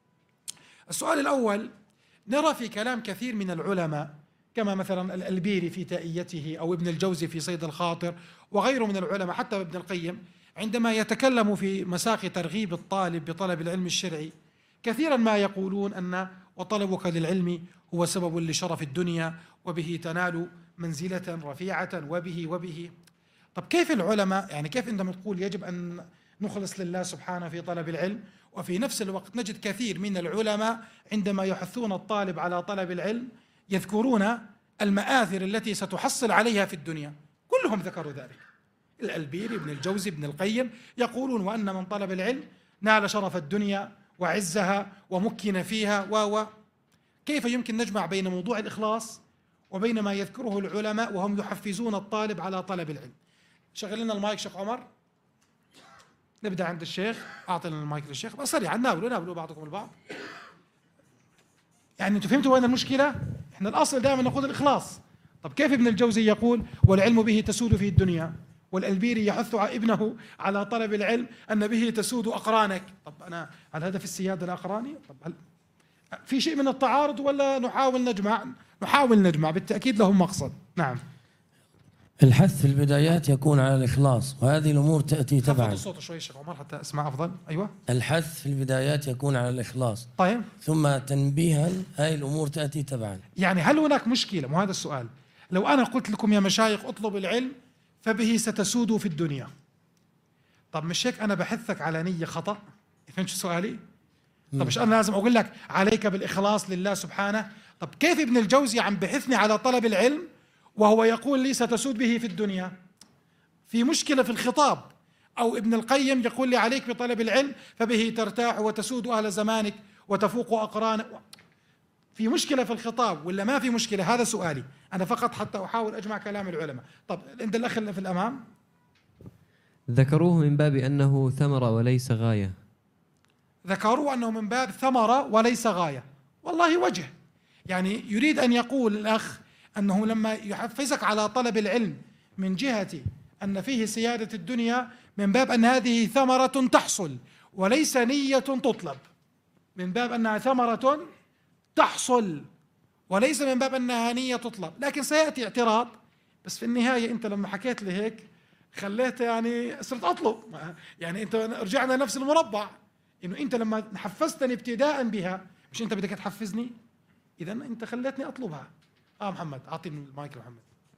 السؤال الأول: نرى في كلام كثير من العلماء كما مثلا الألبيري في تائيته أو ابن الجوزي في صيد الخاطر وغيره من العلماء، حتى ابن القيم عندما يتكلم في مساق ترغيب الطالب بطلب العلم الشرعي، كثيرا ما يقولون أن وطلبك للعلم هو سبب لشرف الدنيا وبه تنال منزلة رفيعة وبه وبه. طب كيف العلماء، يعني كيف عندما تقول يجب أن نخلص لله سبحانه في طلب العلم، وفي نفس الوقت نجد كثير من العلماء عندما يحثون الطالب على طلب العلم يذكرون المآثر التي ستحصل عليها في الدنيا؟ كلهم ذكروا ذلك. الألبيري، ابن الجوزي، ابن القيم يقولون وأن من طلب العلم نال شرف الدنيا وعزها ومكن فيها و كيف يمكن نجمع بين موضوع الإخلاص وبين ما يذكره العلماء وهم يحفزون الطالب على طلب العلم؟ شغل لنا المايك شيخ عمر. نبدأ عند الشيخ. أعطينا المايك للشيخ بس سريعا، ناولوا ناولوا بعضكم البعض. يعني أنتم فهمتوا وين المشكلة؟ إحنا الأصل دائما نقول الإخلاص. طب كيف ابن الجوزي يقول والعلم به تسود في الدنيا، والألبيري يحث ابنه على طلب العلم أن به تسود أقرانك؟ طب أنا هل هذا في السيادة الأقراني؟ طب هل في شيء من التعارض ولا نحاول نجمع؟ نحاول نجمع، بالتأكيد لهم مقصد. نعم. الحث في البدايات يكون على الإخلاص، وهذه الأمور تأتي تبعا. خفض الصوت شوي شيخ عمر حتى أسمع أفضل. أيوة. الحث في البدايات يكون على الإخلاص. طيب. ثم تنبيها هاي الأمور تأتي تبعا. يعني هل هناك مشكلة؟ مو هذا السؤال. لو أنا قلت لكم يا مشايخ اطلب العلم فبه ستسودوا في الدنيا، طب مش هيك أنا بحثك على نية خطأ؟ فهمت شو سؤالي؟ طب مش أنا لازم أقول لك عليك بالإخلاص لله سبحانه؟ طب كيف ابن الجوزي عم بحثني على طلب العلم وهو يقول لي ستسود به في الدنيا؟ في مشكلة في الخطاب. أو ابن القيم يقول لي عليك بطلب العلم فبه ترتاح وتسود أهل زمانك وتفوق أقرانك. في مشكلة في الخطاب ولا ما في مشكلة؟ هذا سؤالي أنا فقط حتى أحاول أجمع كلام العلماء. طب عند الأخ اللي في الأمام ذكروه من باب أنه ثمرة وليس غاية. ذكروه أنه من باب ثمرة وليس غاية. والله وجه، يعني يريد أن يقول الأخ أنه لما يحفزك على طلب العلم من جهة أن فيه سيادة الدنيا من باب أن هذه ثمرة تحصل وليس نية تطلب، من باب أنها ثمرة تحصل وليس من باب أنها نية تطلب. لكن سيأتي اعتراض، بس في النهاية أنت لما حكيت لي هيك خليت يعني صرت أطلب، يعني أنت رجعنا نفس المربع، إنه أنت لما حفزتني ابتداء بها مش أنت بدك تحفزني، إذا أنت خليتني أطلبها. آه محمد أعطيني المايك. محمد.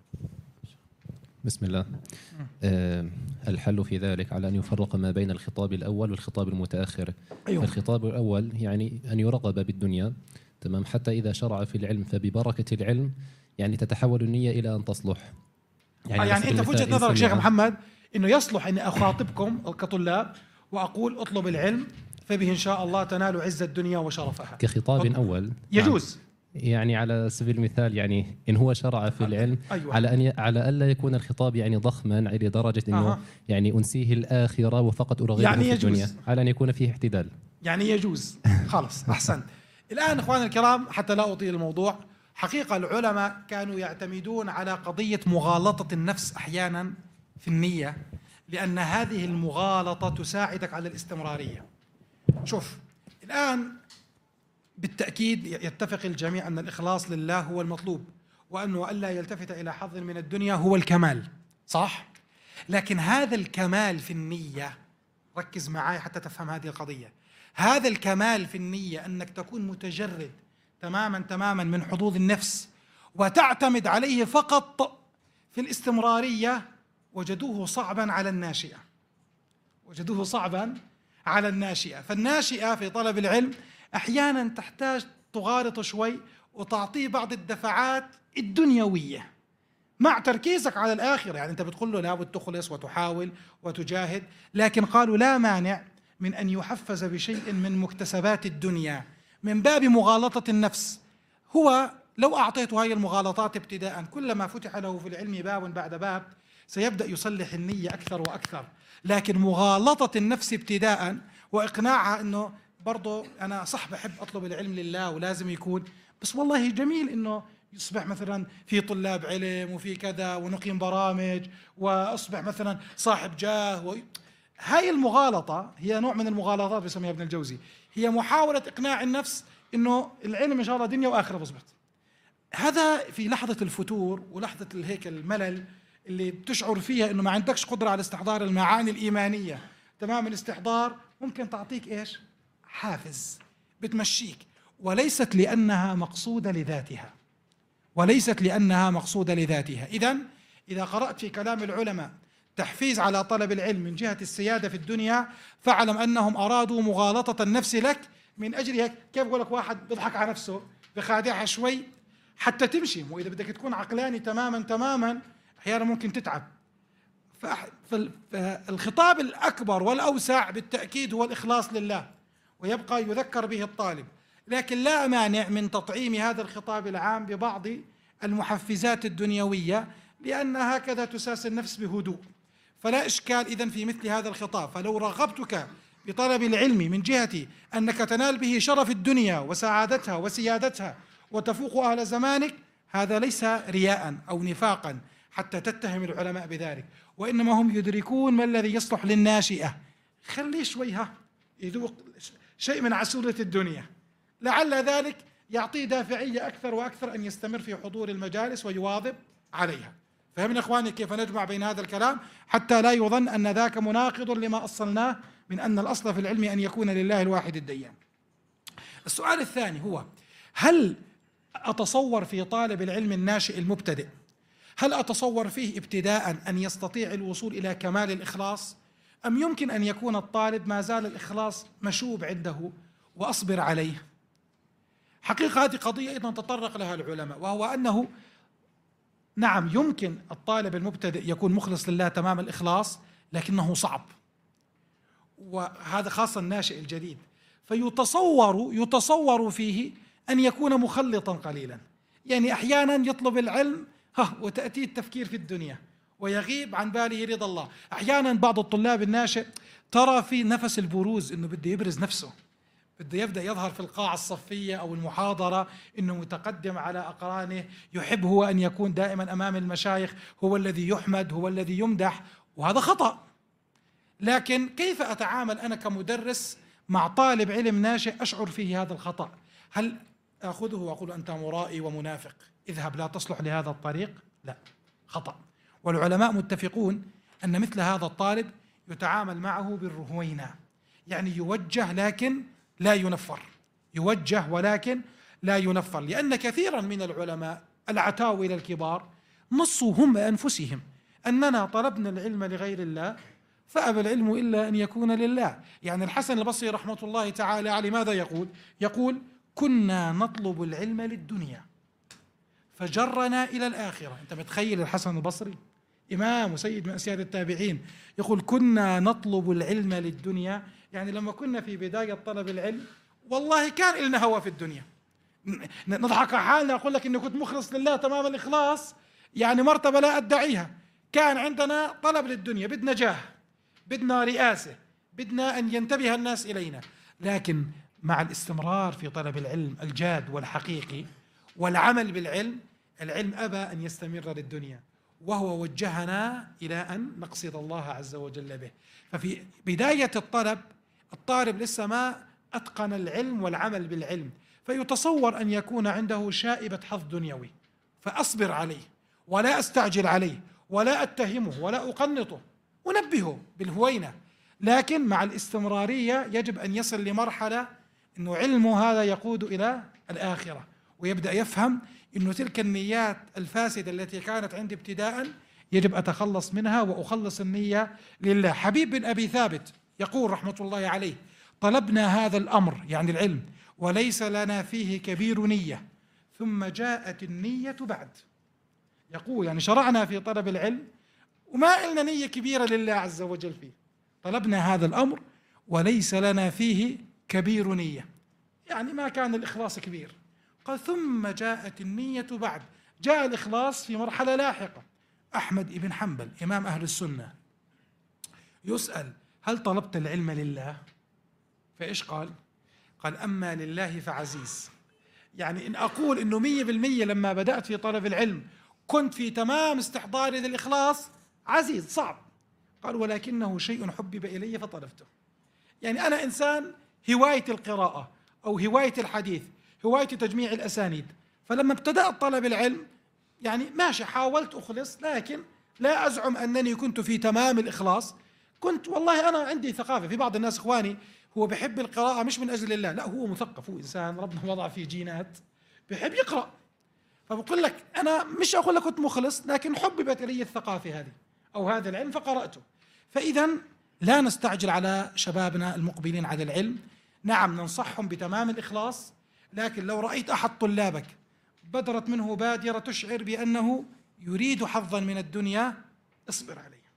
بسم الله. آه الحل في ذلك على أن يفرق ما بين الخطاب الأول والخطاب المتأخر. أيوة. الخطاب الأول يعني أن يرغب بالدنيا، تمام، حتى إذا شرع في العلم فببركة العلم يعني تتحول النية إلى أن تصلح. يعني, آه يعني أنت في وجهة نظرك شيخ محمد إنه يصلح إني أخاطبكم كطلاب وأقول أطلب العلم فبه إن شاء الله تنال عز الدنيا وشرفها. كخطاب فضل. أول يجوز يعني على سبيل المثال، يعني إن هو شرع في العلم أيوة. على أن ي... على ألا يكون الخطاب يعني ضخما لدرجة أنه أه. يعني أنسيه الآخرة وفقط أرغبه يعني في يجوز. الدنيا، على أن يكون فيه اعتدال. يعني يجوز. خلاص أحسن. الآن إخواني الكرام، حتى لا أطيل الموضوع، حقيقة العلماء كانوا يعتمدون على قضية مغالطة النفس أحيانا في النية، لأن هذه المغالطة تساعدك على الاستمرارية. شوف الآن بالتأكيد يتفق الجميع أن الإخلاص لله هو المطلوب، وأنه ألا يلتفت إلى حظ من الدنيا هو الكمال، صح؟ لكن هذا الكمال في النية، ركز معي حتى تفهم هذه القضية، هذا الكمال في النية أنك تكون متجرد تماما تماما من حظوظ النفس وتعتمد عليه فقط في الاستمرارية، وجدوه صعبا على الناشئة، وجدوه صعبا على الناشئة. فالناشئة في طلب العلم أحيانا تحتاج تغالط شوي وتعطيه بعض الدفعات الدنيوية مع تركيزك على الآخرة. يعني أنت بتقول له لابد تخلص وتحاول وتجاهد، لكن قالوا لا مانع من أن يحفز بشيء من مكتسبات الدنيا من باب مغالطة النفس. هو لو أعطيته هاي المغالطات ابتداء، كلما فتح له في العلم باب بعد باب سيبدأ يصلح النية أكثر وأكثر. لكن مغالطة النفس ابتداء وإقناعها أنه برضو أنا صح بحب أطلب العلم لله ولازم يكون، بس والله جميل أنه يصبح مثلا في طلاب علم وفي كذا ونقيم برامج وأصبح مثلا صاحب جاه و... هاي المغالطة هي نوع من المغالطات بسميها ابن الجوزي، هي محاولة إقناع النفس أنه العلم إن شاء الله دنيا وآخرة بصبت. هذا في لحظة الفتور ولحظة هيك الملل اللي بتشعر فيها أنه ما عندكش قدرة على استحضار المعاني الإيمانية تمام الاستحضار، ممكن تعطيك إيش؟ حافز بتمشيك، وليست لأنها مقصودة لذاتها، وليست لأنها مقصودة لذاتها. إذن إذا قرأت في كلام العلماء تحفيز على طلب العلم من جهة السيادة في الدنيا، فاعلم أنهم أرادوا مغالطة النفس لك من أجل هيك. كيف بقول لك واحد بيضحك على نفسه بخادعها شوي حتى تمشي، وإذا بدك تكون عقلاني تماما تماما أحيانا ممكن تتعب. فالخطاب الأكبر والأوسع بالتأكيد هو الإخلاص لله، ويبقى يذكر به الطالب، لكن لا مانع من تطعيم هذا الخطاب العام ببعض المحفزات الدنيوية، لأن هكذا تساس النفس بهدوء. فلا إشكال إذن في مثل هذا الخطاب. فلو رغبتك بطلب العلم من جهة أنك تنال به شرف الدنيا وسعادتها وسيادتها وتفوق أهل زمانك، هذا ليس رياء أو نفاقا حتى تتهم العلماء بذلك، وإنما هم يدركون ما الذي يصلح للناشئة. خليه شوي ها يذوق شيء من عسولة الدنيا، لعل ذلك يعطيه دافعية أكثر وأكثر أن يستمر في حضور المجالس ويواظب عليها. فهمنا إخواني كيف نجمع بين هذا الكلام حتى لا يظن أن ذاك مناقض لما أصلناه من أن الأصل في العلم أن يكون لله الواحد الديان. السؤال الثاني هو: هل أتصور في طالب العلم الناشئ المبتدئ، هل أتصور فيه ابتداء أن يستطيع الوصول إلى كمال الإخلاص، أم يمكن أن يكون الطالب ما زال الإخلاص مشوب عنده وأصبر عليه؟ حقيقة هذه قضية أيضا تطرق لها العلماء، وهو أنه نعم يمكن الطالب المبتدئ يكون مخلص لله تمام الإخلاص، لكنه صعب، وهذا خاصة الناشئ الجديد. فيتصور يتصور فيه أن يكون مخلطا قليلا، يعني أحيانا يطلب العلم ها وتأتي التفكير في الدنيا ويغيب عن باله رضا الله. أحيانا بعض الطلاب الناشئ ترى في نفس البروز أنه بده يبرز نفسه، بده يبدأ يظهر في القاعة الصفية أو المحاضرة أنه متقدم على أقرانه، يحب هو أن يكون دائما أمام المشايخ، هو الذي يحمد، هو الذي يمدح، وهذا خطأ. لكن كيف أتعامل أنا كمدرس مع طالب علم ناشئ أشعر فيه هذا الخطأ؟ هل أخذه وأقول أنت مرائي ومنافق، اذهب لا تصلح لهذا الطريق؟ لا، خطأ. والعلماء متفقون أن مثل هذا الطالب يتعامل معه بالرهوينة، يعني يوجه لكن لا ينفر، يوجه ولكن لا ينفر. لأن كثيرا من العلماء العتاولة الكبار نصوا هم أنفسهم أننا طلبنا العلم لغير الله فأبى العلم إلا أن يكون لله. يعني الحسن البصري رحمة الله تعالى عليه ماذا يقول؟ يقول: كنا نطلب العلم للدنيا فجرنا إلى الآخرة. أنت متخيل الحسن البصري إمام وسيد من أسياد التابعين يقول كنا نطلب العلم للدنيا، يعني لما كنا في بداية طلب العلم والله كان لنا هوى في الدنيا، نضحك على حالنا أقول لك إني كنت مخلص لله تمام الإخلاص، يعني مرتبة لا أدعيها. كان عندنا طلب للدنيا، بدنا جاه، بدنا رئاسة، بدنا أن ينتبه الناس إلينا، لكن مع الاستمرار في طلب العلم الجاد والحقيقي والعمل بالعلم، العلم أبى أن يستمر للدنيا، وهو وجهنا إلى أن نقصد الله عز وجل به. ففي بداية الطلب الطالب لسه ما أتقن العلم والعمل بالعلم، فيتصور أن يكون عنده شائبة حظ دنيوي، فأصبر عليه ولا أستعجل عليه ولا أتهمه ولا أقنطه، أنبهه بالهوينة، لكن مع الاستمرارية يجب أن يصل لمرحلة أنه علمه هذا يقود إلى الآخرة، ويبدأ يفهم أنه تلك النيات الفاسدة التي كانت عندي ابتداء يجب أتخلص منها وأخلص النية لله. حبيب بن أبي ثابت يقول رحمة الله عليه: طلبنا هذا الأمر يعني العلم وليس لنا فيه كبير نية، ثم جاءت النية بعد. يقول يعني شرعنا في طلب العلم وما لنا نية كبيرة لله عز وجل فيه، طلبنا هذا الأمر وليس لنا فيه كبير نية، يعني ما كان الإخلاص كبير. قال ثم جاءت النية بعد، جاء الإخلاص في مرحلة لاحقة. أحمد بن حنبل إمام أهل السنة يسأل: هل طلبت العلم لله؟ فإيش قال؟ قال: أما لله فعزيز. يعني إن أقول إنه مية بالمية لما بدأت في طلب العلم كنت في تمام استحضاري للإخلاص، عزيز صعب. قال: ولكنه شيء حبب إلي فطلبته. يعني أنا إنسان هواية القراءة أو هواية الحديث، هواية تجميع الأسانيد، فلما ابتدأت طلب العلم يعني ماشي حاولت أخلص، لكن لا أزعم أنني كنت في تمام الإخلاص. كنت والله أنا عندي ثقافة. في بعض الناس إخواني هو بحب القراءة مش من أجل الله، لا هو مثقف، هو إنسان ربنا وضع فيه جينات بحب يقرأ. فبقول لك أنا مش أقول لك كنت مخلص، لكن حببت إلي الثقافة هذه أو هذا العلم فقرأته. فإذا لا نستعجل على شبابنا المقبلين على العلم، نعم ننصحهم بتمام الإخلاص، لكن لو رأيت أحد طلابك بدرت منه بادرة تشعر بأنه يريد حظا من الدنيا، اصبر عليه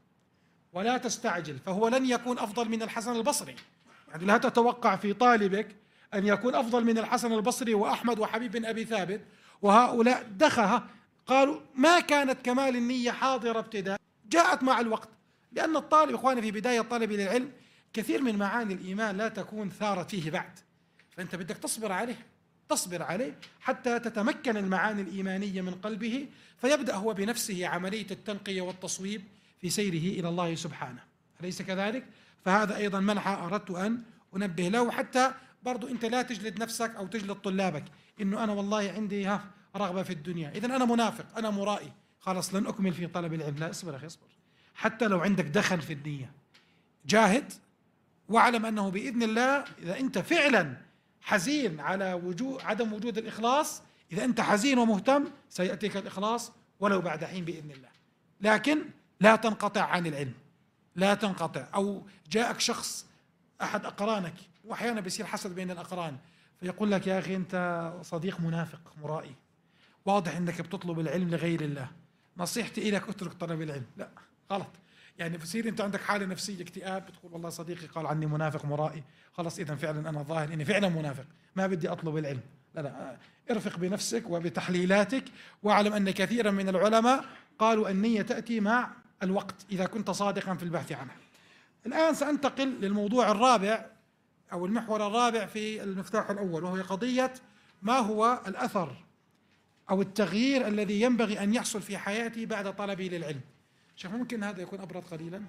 ولا تستعجل، فهو لن يكون أفضل من الحسن البصري. يعني لا تتوقع في طالبك أن يكون أفضل من الحسن البصري وأحمد وحبيب بن أبي ثابت، وهؤلاء دخها قالوا ما كانت كمال النية حاضرة ابتداء، جاءت مع الوقت. لأن الطالب إخواني في بداية طلبه للعلم كثير من معاني الإيمان لا تكون ثارت فيه بعد، فأنت بدك تصبر عليه تصبر عليه حتى تتمكن المعاني الإيمانية من قلبه، فيبدأ هو بنفسه عملية التنقية والتصويب في سيره إلى الله سبحانه، أليس كذلك؟ فهذا أيضا منحى أردت أن أنبه له، حتى برضو أنت لا تجلد نفسك أو تجلد طلابك إنه أنا والله عندي ها رغبة في الدنيا، إذن أنا منافق، أنا مرائي، خلاص لن أكمل في طلب العلم. لا، اصبر أخي اصبر، حتى لو عندك دخل في النية جاهد، واعلم أنه بإذن الله إذا أنت فعلا حزين على وجود عدم وجود الإخلاص، إذا أنت حزين ومهتم سيأتيك الإخلاص ولو بعد حين بإذن الله، لكن لا تنقطع عن العلم، لا تنقطع. أو جاءك شخص أحد أقرانك، وأحيانا بيصير حسد بين الأقران، فيقول لك يا أخي أنت صديق منافق مرائي، واضح أنك بتطلب العلم لغير الله، نصيحتي إليك اترك طلب العلم. لا، غلط. يعني بصير أنت عندك حالة نفسية اكتئاب، بتقول والله صديقي قال عني منافق مرائي، خلاص إذا فعلا أنا ظاهر إني فعلا منافق، ما بدي أطلب العلم. لا لا، ارفق بنفسك وبتحليلاتك، واعلم أن كثيرا من العلماء قالوا النية تأتي مع الوقت إذا كنت صادقا في البحث عنها. الآن سأنتقل للموضوع الرابع أو المحور الرابع في المفتاح الأول، وهو قضية ما هو الأثر أو التغيير الذي ينبغي أن يحصل في حياتي بعد طلبي للعلم. شيخ ممكن هذا يكون أبرد قليلا؟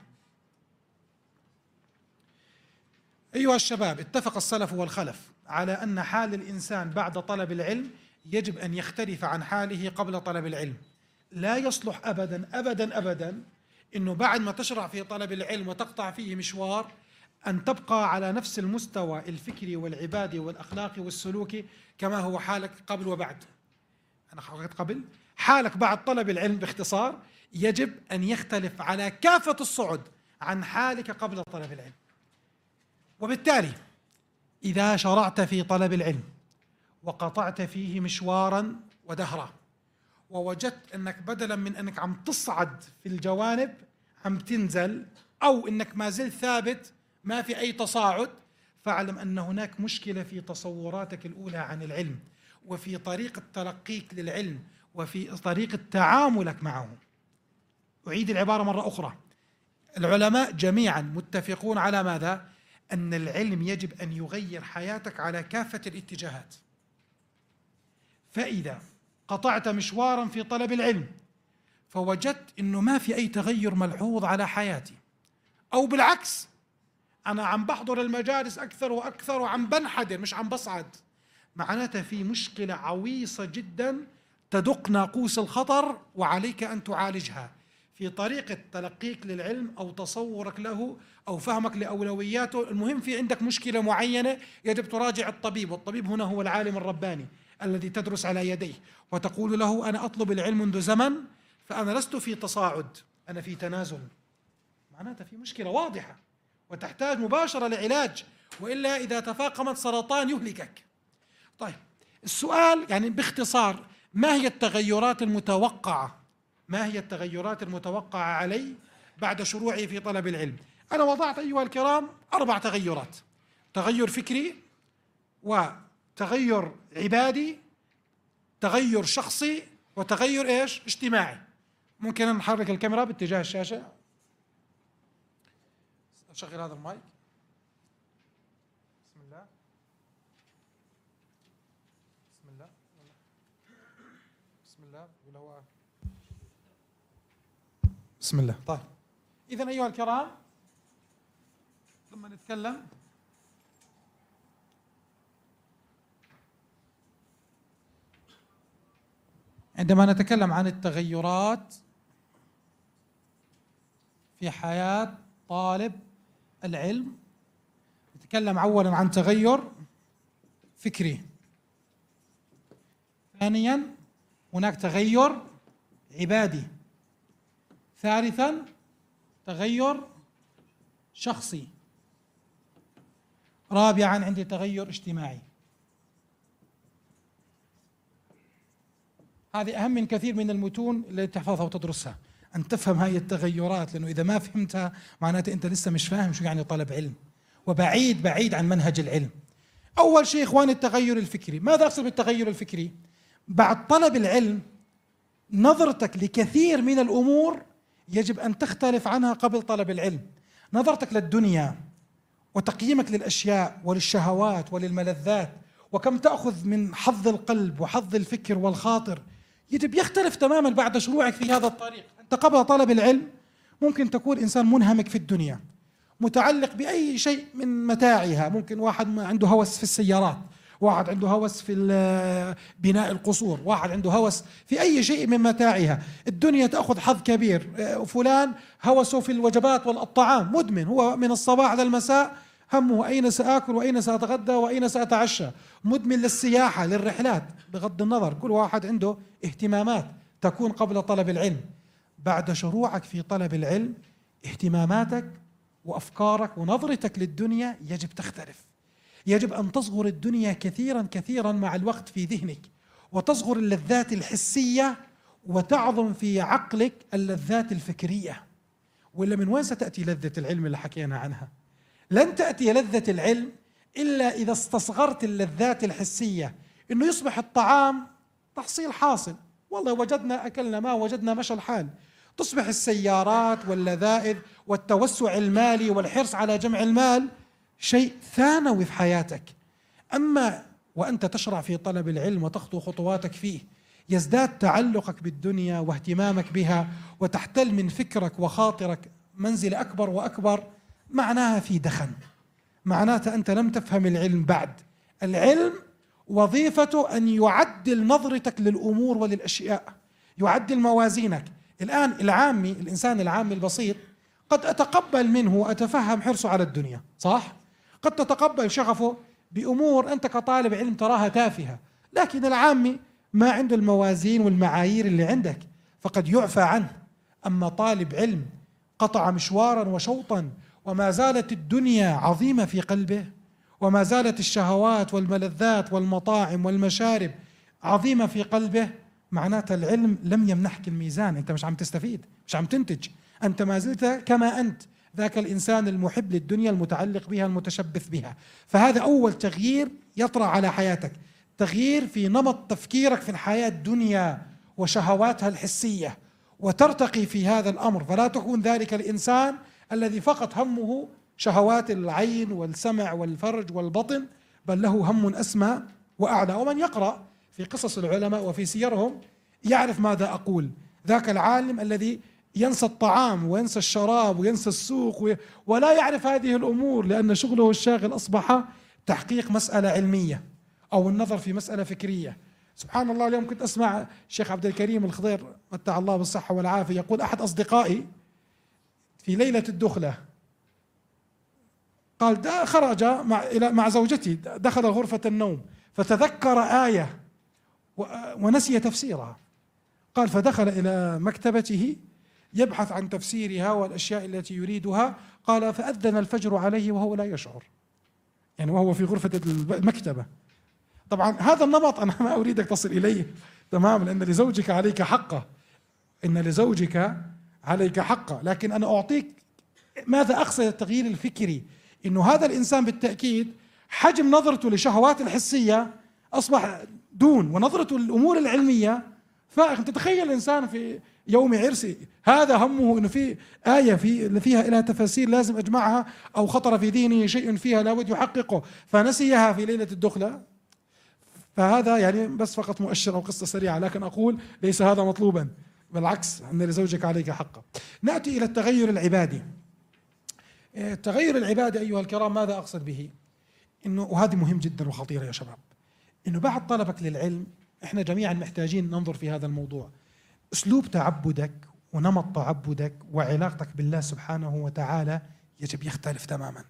أيها الشباب، اتفق السلف والخلف على أن حال الإنسان بعد طلب العلم يجب أن يختلف عن حاله قبل طلب العلم. لا يصلح أبدا أبدا أبدا إنه بعد ما تشرع في طلب العلم وتقطع فيه مشوار أن تبقى على نفس المستوى الفكري والعبادي والأخلاقي والسلوكي كما هو حالك قبل وبعد. أنا قلت قبل، حالك بعد طلب العلم باختصار يجب أن يختلف على كافة الصعد عن حالك قبل طلب العلم. وبالتالي إذا شرعت في طلب العلم وقطعت فيه مشوارا ودهرا ووجدت أنك بدلا من أنك عم تصعد في الجوانب عم تنزل، أو أنك ما زلت ثابت ما في أي تصاعد، فاعلم أن هناك مشكلة في تصوراتك الأولى عن العلم، وفي طريقة تلقيك للعلم، وفي طريقة تعاملك معه. أعيد العبارة مرة أخرى، العلماء جميعا متفقون على ماذا؟ أن العلم يجب أن يغير حياتك على كافة الاتجاهات. فإذا قطعت مشوارا في طلب العلم فوجدت أنه ما في أي تغير ملحوظ على حياتي، أو بالعكس أنا عم بحضر المجالس أكثر وأكثر وعم بنحدر مش عم بصعد، معناتها في مشكلة عويصة جدا تدق ناقوس الخطر، وعليك أن تعالجها في طريقة تلقيك للعلم أو تصورك له أو فهمك لأولوياته. المهم في عندك مشكلة معينة يجب تراجع الطبيب، والطبيب هنا هو العالم الرباني الذي تدرس على يديه وتقول له أنا أطلب العلم منذ زمن، فأنا لست في تصاعد، أنا في تنازل. معناتها في مشكلة واضحة وتحتاج مباشرة لعلاج، وإلا إذا تفاقمت سرطان يهلكك. طيب السؤال يعني باختصار، ما هي التغيرات المتوقعة ما هي التغيرات المتوقعة علي بعد شروعي في طلب العلم؟ أنا وضعت أيها الكرام أربع تغيرات: تغير فكري، وتغير عبادي، تغير شخصي، وتغير إيش؟ اجتماعي. ممكن نحرك الكاميرا باتجاه الشاشة؟ أشغل هذا المايك. بسم الله بسم الله بسم الله ولا هو بسم الله. طيب إذن أيها الكرام، لما نتكلم عندما نتكلم عن التغيرات في حياة طالب العلم، نتكلم أولا عن تغير فكري، ثانيا هناك تغير عبادي، ثالثا تغير شخصي، رابعا عندي تغير اجتماعي. هذه أهم من كثير من المتون اللي تحفظها وتدرسها، أن تفهم هاي التغيرات، لأنه إذا ما فهمتها معناته أنت لسه مش فاهم شو يعني طلب علم، وبعيد بعيد عن منهج العلم. أول شيء إخواني التغير الفكري. ماذا أقصد بالتغير الفكري؟ بعد طلب العلم نظرتك لكثير من الأمور يجب أن تختلف عنها قبل طلب العلم. نظرتك للدنيا وتقييمك للأشياء وللشهوات وللملذات وكم تأخذ من حظ القلب وحظ الفكر والخاطر يجب يختلف تماما بعد شروعك في هذا الطريق. أنت قبل طلب العلم ممكن تكون إنسان منهمك في الدنيا، متعلق بأي شيء من متاعها. ممكن واحد عنده هوس في السيارات، واحد عنده هوس في بناء القصور، واحد عنده هوس في أي شيء من متاعها. الدنيا تأخذ حظ كبير. فلان هوسه في الوجبات والطعام، مدمن، هو من الصباح للمساء همه أين سآكل وأين سأتغدى وأين سأتعشى. مدمن للسياحة، للرحلات، بغض النظر كل واحد عنده اهتمامات تكون قبل طلب العلم. بعد شروعك في طلب العلم اهتماماتك وأفكارك ونظرتك للدنيا يجب تختلف. يجب أن تصغر الدنيا كثيرا كثيرا مع الوقت في ذهنك، وتصغر اللذات الحسية وتعظم في عقلك اللذات الفكرية. وإلا من وين ستأتي لذة العلم اللي حكينا عنها؟ لن تأتي لذة العلم إلا إذا استصغرت اللذات الحسية، إنه يصبح الطعام تحصيل حاصل، والله وجدنا أكلنا، ما وجدنا مشى الحال. تصبح السيارات واللذائذ والتوسع المالي والحرص على جمع المال شيء ثانوي في حياتك. أما وأنت تشرع في طلب العلم وتخطو خطواتك فيه يزداد تعلقك بالدنيا واهتمامك بها، وتحتل من فكرك وخاطرك منزل أكبر وأكبر. معناها في دخن، معناتها أنت لم تفهم العلم بعد. العلم وظيفته أن يعدل نظرتك للأمور وللأشياء، يعدل موازينك. الآن العامي، الإنسان العامي البسيط قد أتقبل منه وأتفهم حرصه على الدنيا، صح؟ قد تتقبل شغفه بأمور أنت كطالب علم تراها تافهة، لكن العامي ما عنده الموازين والمعايير اللي عندك فقد يعفى عنه. أما طالب علم قطع مشوارا وشوطا وما زالت الدنيا عظيمة في قلبه، وما زالت الشهوات والملذات والمطاعم والمشارب عظيمة في قلبه، معناتها العلم لم يمنحك الميزان، أنت مش عم تستفيد، مش عم تنتج، أنت ما زلت كما أنت، ذاك الإنسان المحب للدنيا المتعلق بها المتشبث بها. فهذا أول تغيير يطرأ على حياتك، تغيير في نمط تفكيرك في الحياة الدنيا وشهواتها الحسية، وترتقي في هذا الأمر، فلا تكون ذلك الإنسان الذي فقط همه شهوات العين والسمع والفرج والبطن، بل له هم أسمى وأعلى. ومن يقرأ في قصص العلماء وفي سيرهم يعرف ماذا أقول. ذاك العالم الذي ينسى الطعام وينسى الشراب وينسى السوق ولا يعرف هذه الأمور، لأن شغله الشاغل أصبح تحقيق مسألة علمية أو النظر في مسألة فكرية. سبحان الله، اليوم كنت أسمع الشيخ عبد الكريم الخضير متع الله بالصحة والعافية يقول أحد أصدقائي في ليلة الدخلة قال ده خرج مع مع زوجتي، دخل غرفة النوم فتذكر آية ونسي تفسيرها، قال فدخل إلى مكتبته يبحث عن تفسيرها والأشياء التي يريدها، قال فأذن الفجر عليه وهو لا يشعر، يعني وهو في غرفة المكتبة. طبعا هذا النمط أنا ما أريدك تصل إليه، تمام، لأن لزوجك عليك حقه، إن لزوجك عليك حقه، لكن أنا أعطيك ماذا أقصد التغيير الفكري، إنه هذا الإنسان بالتأكيد حجم نظرته لشهوات الحسية أصبح دون، ونظرته للأمور العلمية فائق. تتخيل الإنسان في يوم عرسه هذا همه إنه في آية في فيها لها تفاسير لازم أجمعها، أو خطر في ذهنه شيء فيها لابد يحققه فنسيها في ليلة الدخلة. فهذا يعني بس فقط مؤشر أو قصة سريعة، لكن أقول ليس هذا مطلوبا، بالعكس أن لزوجك عليك حقه. نأتي إلى التغير العبادي. التغير العبادي أيها الكرام ماذا أقصد به؟ إنه وهذه مهم جدا وخطيرة يا شباب، إنه بعد طلبك للعلم إحنا جميعا محتاجين ننظر في هذا الموضوع. أسلوب تعبدك ونمط تعبدك وعلاقتك بالله سبحانه وتعالى يجب يختلف تماما.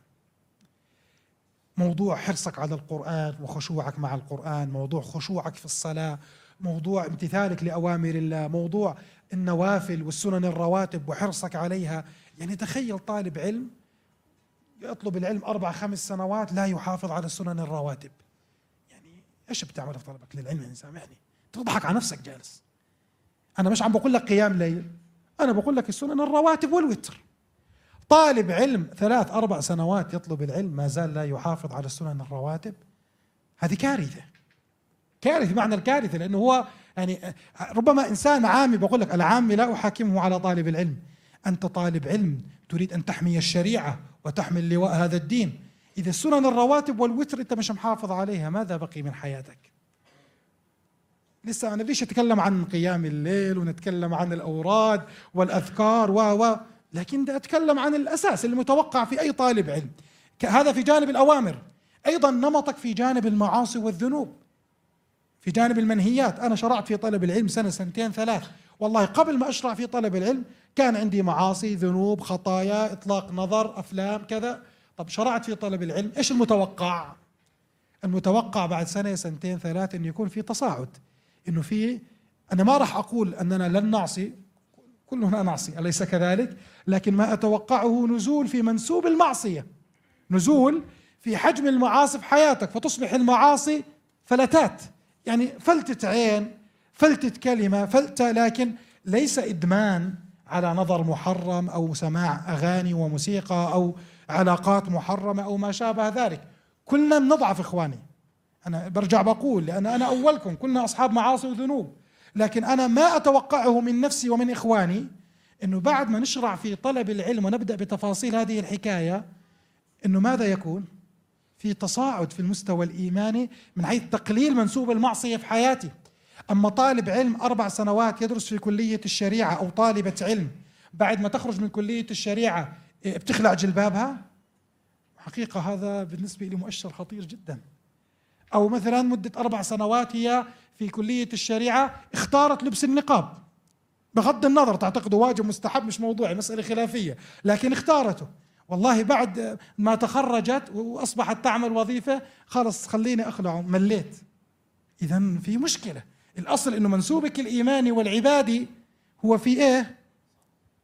موضوع حرصك على القرآن وخشوعك مع القرآن، موضوع خشوعك في الصلاة، موضوع امتثالك لأوامر الله، موضوع النوافل والسنن الرواتب وحرصك عليها. يعني تخيل طالب علم يطلب العلم أربع خمس سنوات لا يحافظ على السنن الرواتب، يعني إيش بتعمل في طلبك للعلم؟ يعني سامحني، تضحك على نفسك جالس. أنا مش عم بقول لك قيام ليل، أنا بقول لك السنن الرواتب والوتر. طالب علم ثلاث أربع سنوات يطلب العلم ما زال لا يحافظ على السنن الرواتب، هذه كارثة، كارثة بمعنى الكارثة، لأنه هو يعني ربما إنسان عامي، بقول لك العامي لا أحاكمه على طالب العلم، أنت طالب علم تريد أن تحمي الشريعة وتحمل لواء هذا الدين، إذا السنن الرواتب والوتر أنت مش محافظ عليها ماذا بقي من حياتك؟ لسه أنا ليش أتكلم عن قيام الليل ونتكلم عن الأوراد والأذكار و و لكن ده أتكلم عن الأساس المتوقع في أي طالب علم. هذا في جانب الأوامر، أيضا نمطك في جانب المعاصي والذنوب، في جانب المنهيات. أنا شرعت في طلب العلم سنة سنتين ثلاث، والله قبل ما أشرع في طلب العلم كان عندي معاصي ذنوب خطايا إطلاق نظر أفلام كذا. طب شرعت في طلب العلم، إيش المتوقع؟ المتوقع بعد سنة سنتين ثلاث أن يكون في تصاعد، إنه في، أنا ما راح أقول أننا لن نعصي، كلنا نعصي أليس كذلك؟ لكن ما أتوقعه نزول في منسوب المعصية، نزول في حجم المعاصي في حياتك، فتصبح المعاصي فلتات، يعني فلتة عين، فلتة كلمة، فلتة، لكن ليس إدمان على نظر محرم أو سماع أغاني وموسيقى أو علاقات محرمة أو ما شابه ذلك. كلنا بنضعف إخواني، أنا برجع بقول لأن أنا أولكم، كلنا أصحاب معاصي وذنوب، لكن أنا ما أتوقعه من نفسي ومن إخواني أنه بعد ما نشرع في طلب العلم ونبدأ بتفاصيل هذه الحكاية أنه ماذا يكون؟ في تصاعد في المستوى الإيماني من حيث تقليل منسوب المعصية في حياتي. أما طالب علم أربع سنوات يدرس في كلية الشريعة أو طالبة علم بعد ما تخرج من كلية الشريعة بتخلع جلبابها، حقيقة هذا بالنسبة لي مؤشر خطير جدا. أو مثلا مدة أربع سنوات هي في كلية الشريعة اختارت لبس النقاب، بغض النظر تعتقد واجب مستحب مش موضوعي، مسألة خلافية، لكن اختارته. والله بعد ما تخرجت وأصبحت تعمل وظيفة خلص خليني أخلعه، مليت. إذن في مشكلة. الأصل إنه منسوبك الإيماني والعبادي هو في إيه؟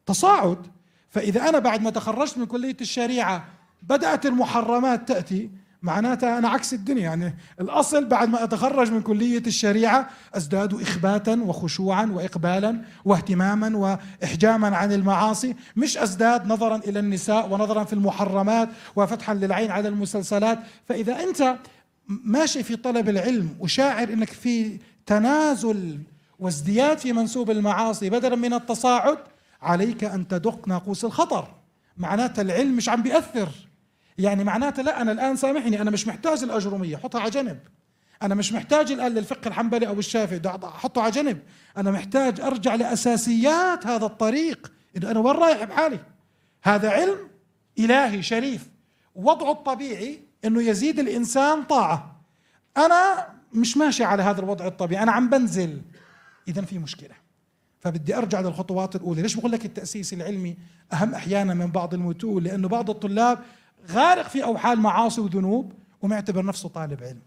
تصاعد. فإذا أنا بعد ما تخرجت من كلية الشريعة بدأت المحرمات تأتي، معناتها أنا عكس الدنيا. يعني الأصل بعد ما أتخرج من كلية الشريعة أزداد إخباتا وخشوعا وإقبالا واهتماما وإحجاما عن المعاصي، مش أزداد نظرا إلى النساء ونظرا في المحرمات وفتحا للعين على المسلسلات. فإذا أنت ماشي في طلب العلم وشاعر أنك في تنازل وازدياد في منسوب المعاصي بدلا من التصاعد، عليك أن تدق ناقوس الخطر. معناتها العلم مش عم بيأثر، يعني معناتها لا، أنا الآن سامحني أنا مش محتاج الأجرمية، حطها على جنب. أنا مش محتاج الآن للفقه الحنبلي أو الشافعي، حطه على جنب. أنا محتاج أرجع لأساسيات هذا الطريق، إنه أنا وين رايح بحالي. هذا علم إلهي شريف، وضعه الطبيعي إنه يزيد الإنسان طاعة. أنا مش ماشي على هذا الوضع الطبيعي، أنا عم بنزل، إذا في مشكلة. فبدي أرجع للخطوات الأولى. ليش بقول لك التأسيس العلمي أهم أحيانا من بعض المتون؟ لأنه بعض الطلاب غارق في أوحال معاصي وذنوب ومعتبر نفسه طالب علم،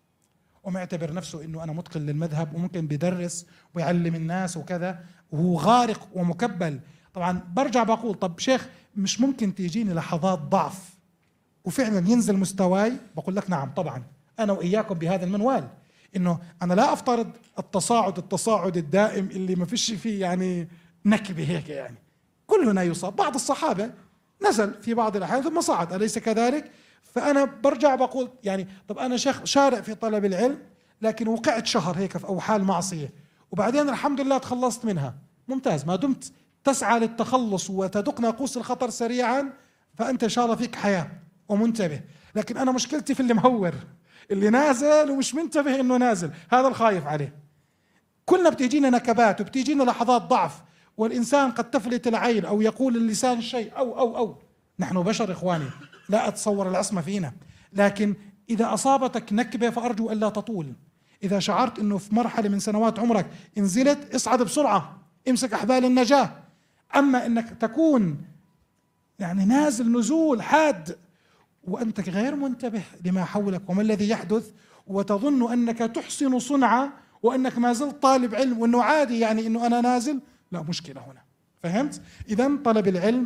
ومعتبر نفسه إنه أنا متقن للمذهب وممكن بدرس ويعلم الناس وكذا، وهو غارق ومكبل. طبعا برجع بقول طب شيخ مش ممكن تيجيني لحظات ضعف وفعلا ينزل مستواي؟ بقول لك نعم طبعا، أنا وإياكم بهذا المنوال، إنه أنا لا أفترض التصاعد التصاعد الدائم اللي ما فيش فيه يعني نكبة هيك. يعني كلنا يصاب، بعض الصحابة نزل في بعض الأحيان ثم صعد، أليس كذلك؟ فأنا برجع بقول يعني طب أنا شيخ شارع في طلب العلم، لكن وقعت شهر هيك في أوحال معصية وبعدين الحمد لله تخلصت منها، ممتاز. ما دمت تسعى للتخلص وتدق ناقوس الخطر سريعا فأنت إن شاء الله فيك حياة ومنتبه. لكن أنا مشكلتي في اللي مهور، اللي نازل ومش منتبه إنه نازل، هذا الخايف عليه. كلنا بتيجينا نكبات وبتيجينا لحظات ضعف، والإنسان قد تفلت العين أو يقول اللسان شيء أو أو أو نحن بشر إخواني، لا أتصور العصمة فينا. لكن إذا أصابتك نكبة فأرجو ألا تطول. إذا شعرت أنه في مرحلة من سنوات عمرك انزلت، اصعد بسرعة، امسك أحبال النجاة. أما أنك تكون يعني نازل نزول حاد وأنت غير منتبه لما حولك وما الذي يحدث، وتظن أنك تحسن صنعة وأنك ما زلت طالب علم وأنه عادي يعني أنه أنا نازل، لا، مشكلة هنا. فهمت؟ إذن طلب العلم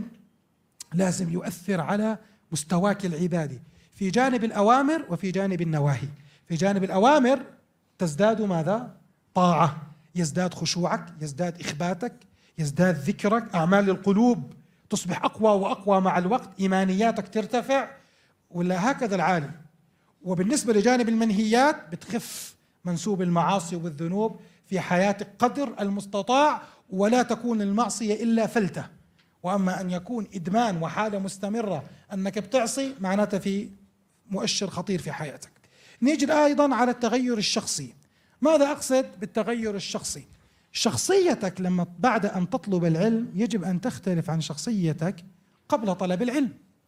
لازم يؤثر على مستواك العبادي في جانب الأوامر وفي جانب النواهي. في جانب الأوامر تزداد ماذا؟ طاعة، يزداد خشوعك، يزداد إخباتك، يزداد ذكرك، أعمال القلوب تصبح أقوى وأقوى مع الوقت، إيمانياتك ترتفع، ولا هكذا العالم. وبالنسبة لجانب المنهيات بتخف منسوب المعاصي والذنوب في حياتك قدر المستطاع، ولا تكون المعصية إلا فلتة. وأما أن يكون إدمان وحالة مستمرة أنك بتعصي، معناته في مؤشر خطير في حياتك. نيجي أيضا على التغير الشخصي. ماذا أقصد بالتغير الشخصي؟ شخصيتك لما بعد أن تطلب العلم يجب أن تختلف عن شخصيتك قبل طلب العلم.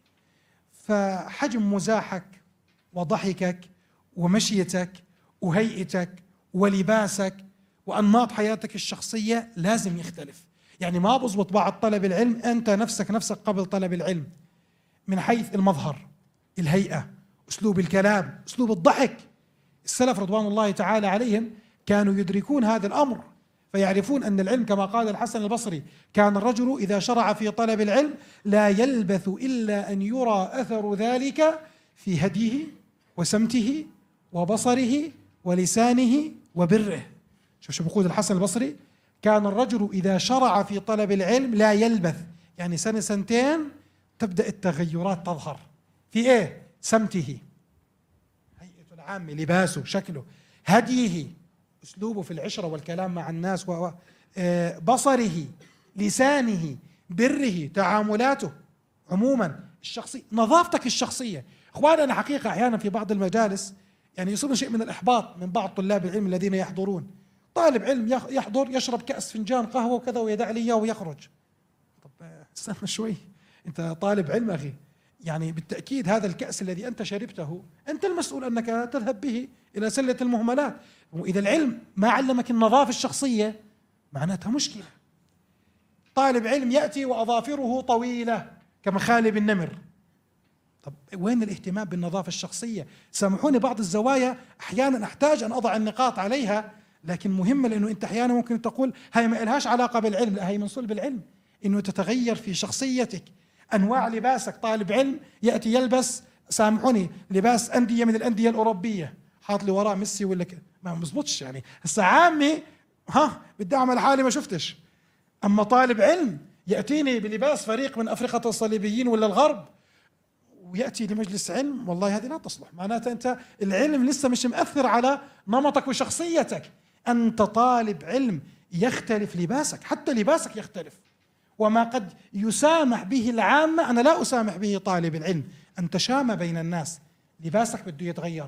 فحجم مزاحك وضحكك ومشيتك وهيئتك ولباسك وأنماط حياتك الشخصية لازم يختلف. يعني ما بزبط بعد طلب العلم أنت نفسك نفسك قبل طلب العلم، من حيث المظهر، الهيئة، أسلوب الكلام، أسلوب الضحك. السلف رضوان الله تعالى عليهم كانوا يدركون هذا الأمر، فيعرفون أن العلم كما قال الحسن البصري: كان الرجل إذا شرع في طلب العلم لا يلبث إلا أن يرى أثر ذلك في هديه وسمته وبصره ولسانه وبره. شوف شو بيقول الحسن البصري: كان الرجل إذا شرع في طلب العلم لا يلبث، يعني سنة سنتين تبدأ التغيرات تظهر في إيه؟ سمته، هيئته العامة، لباسه، شكله، هديه، أسلوبه في العشرة والكلام مع الناس، بصره، لسانه، بره، تعاملاته عموما، الشخصية، نظافتك الشخصية. إخواني أنا حقيقة أحيانا في بعض المجالس يعني يصيبنا شيء من الإحباط من بعض طلاب العلم الذين يحضرون. طالب علم يحضر يشرب كأس فنجان قهوة وكذا ويدع لي إياه ويخرج. طب استنى شوي، أنت طالب علم أخي، يعني بالتأكيد هذا الكأس الذي أنت شربته أنت المسؤول أنك تذهب به إلى سلة المهملات. وإذا العلم ما علمك النظافة الشخصية معناتها مشكلة. طالب علم يأتي وأظافره طويلة كمخالب النمر. طب وين الاهتمام بالنظافة الشخصية؟ سامحوني بعض الزوايا أحيانا أحتاج أن أضع النقاط عليها، لكن مهمة، لأنه أنت أحيانا ممكن تقول هاي ما إلهاش علاقة بالعلم، لا هي من صلب العلم، إنه تتغير في شخصيتك. أنواع لباسك، طالب علم يأتي يلبس سامحوني، لباس أندية من الأندية الأوروبية حاط لي وراه ميسي ولا كده، ما بزبطش. يعني هسه عامي ها بدي أعمل حالي ما شفتش. أما طالب علم يأتيني بلباس فريق من أفرقة الصليبيين ولا الغرب ويأتي لمجلس علم، والله هذه لا تصلح. معناتها أنت العلم لسه مش مأثر على نمطك وشخصيتك. أنت طالب علم يختلف لباسك، حتى لباسك يختلف. وما قد يسامح به العامة أنا لا أسامح به طالب العلم. أن تشام بين الناس، لباسك بده يتغير،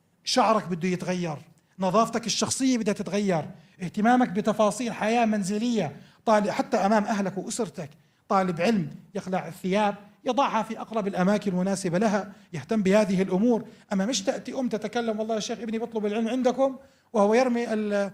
شعرك بده يتغير، نظافتك الشخصية بدها تتغير، اهتمامك بتفاصيل حياة منزلية، طالب حتى أمام أهلك وأسرتك. طالب علم يخلع الثياب يضعها في أقرب الأماكن المناسبة لها، يهتم بهذه الأمور. أما مش تأتي أم تتكلم والله يا شيخ ابني بطلب العلم عندكم وهو يرمي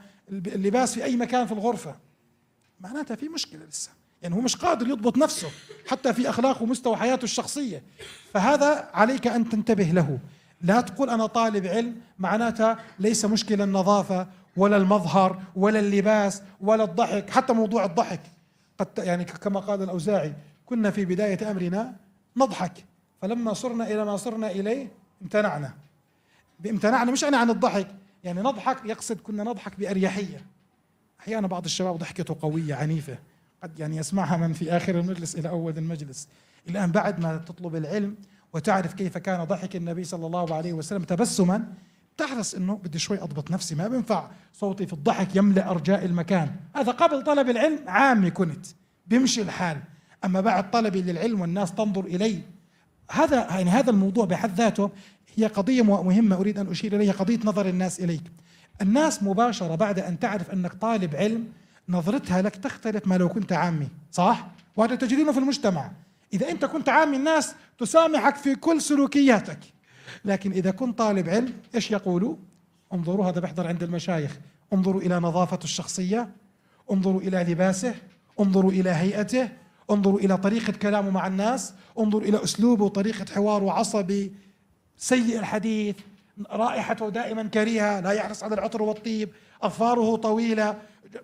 اللباس في أي مكان في الغرفة، معناتها في مشكلة لسه. يعني هو مش قادر يضبط نفسه حتى في أخلاقه ومستوى حياته الشخصية. فهذا عليك أن تنتبه له. لا تقول أنا طالب علم معناتها ليس مشكلة النظافة ولا المظهر ولا اللباس ولا الضحك. حتى موضوع الضحك قد يعني كما قال الأوزاعي كنا في بداية أمرنا نضحك فلما صرنا إلى ما صرنا إليه امتنعنا. بامتنعنا مش أنا عن الضحك، يعني نضحك يقصد كنا نضحك بأريحية. أحيانا بعض الشباب ضحكته قوية عنيفة قد يعني يسمعها من في آخر المجلس إلى أول المجلس. الآن بعد ما تطلب العلم وتعرف كيف كان ضحك النبي صلى الله عليه وسلم تبسما، تحرص انه بدي شوي اضبط نفسي، ما بينفع صوتي في الضحك يملأ ارجاء المكان. هذا قبل طلب العلم عامي كنت بيمشي الحال، اما بعد طلبي للعلم والناس تنظر الي، هذا يعني هذا الموضوع بحد ذاته هي قضية مهمة اريد ان اشير اليها، قضية نظر الناس اليك. الناس مباشرة بعد ان تعرف انك طالب علم نظرتها لك تختلف ما لو كنت عامي، صح؟ وهذا تجرينه في المجتمع. إذا أنت كنت عامي الناس تسامحك في كل سلوكياتك، لكن إذا كنت طالب علم إيش يقولوا؟ انظروا، هذا بيحضر عند المشايخ، انظروا إلى نظافته الشخصية، انظروا إلى لباسه، انظروا إلى هيئته، انظروا إلى طريقة كلامه مع الناس، انظروا إلى أسلوبه وطريقة حواره عصبي سيء الحديث، رائحته دائما كريهة، لا يحرص على العطر والطيب، أظفاره طويلة،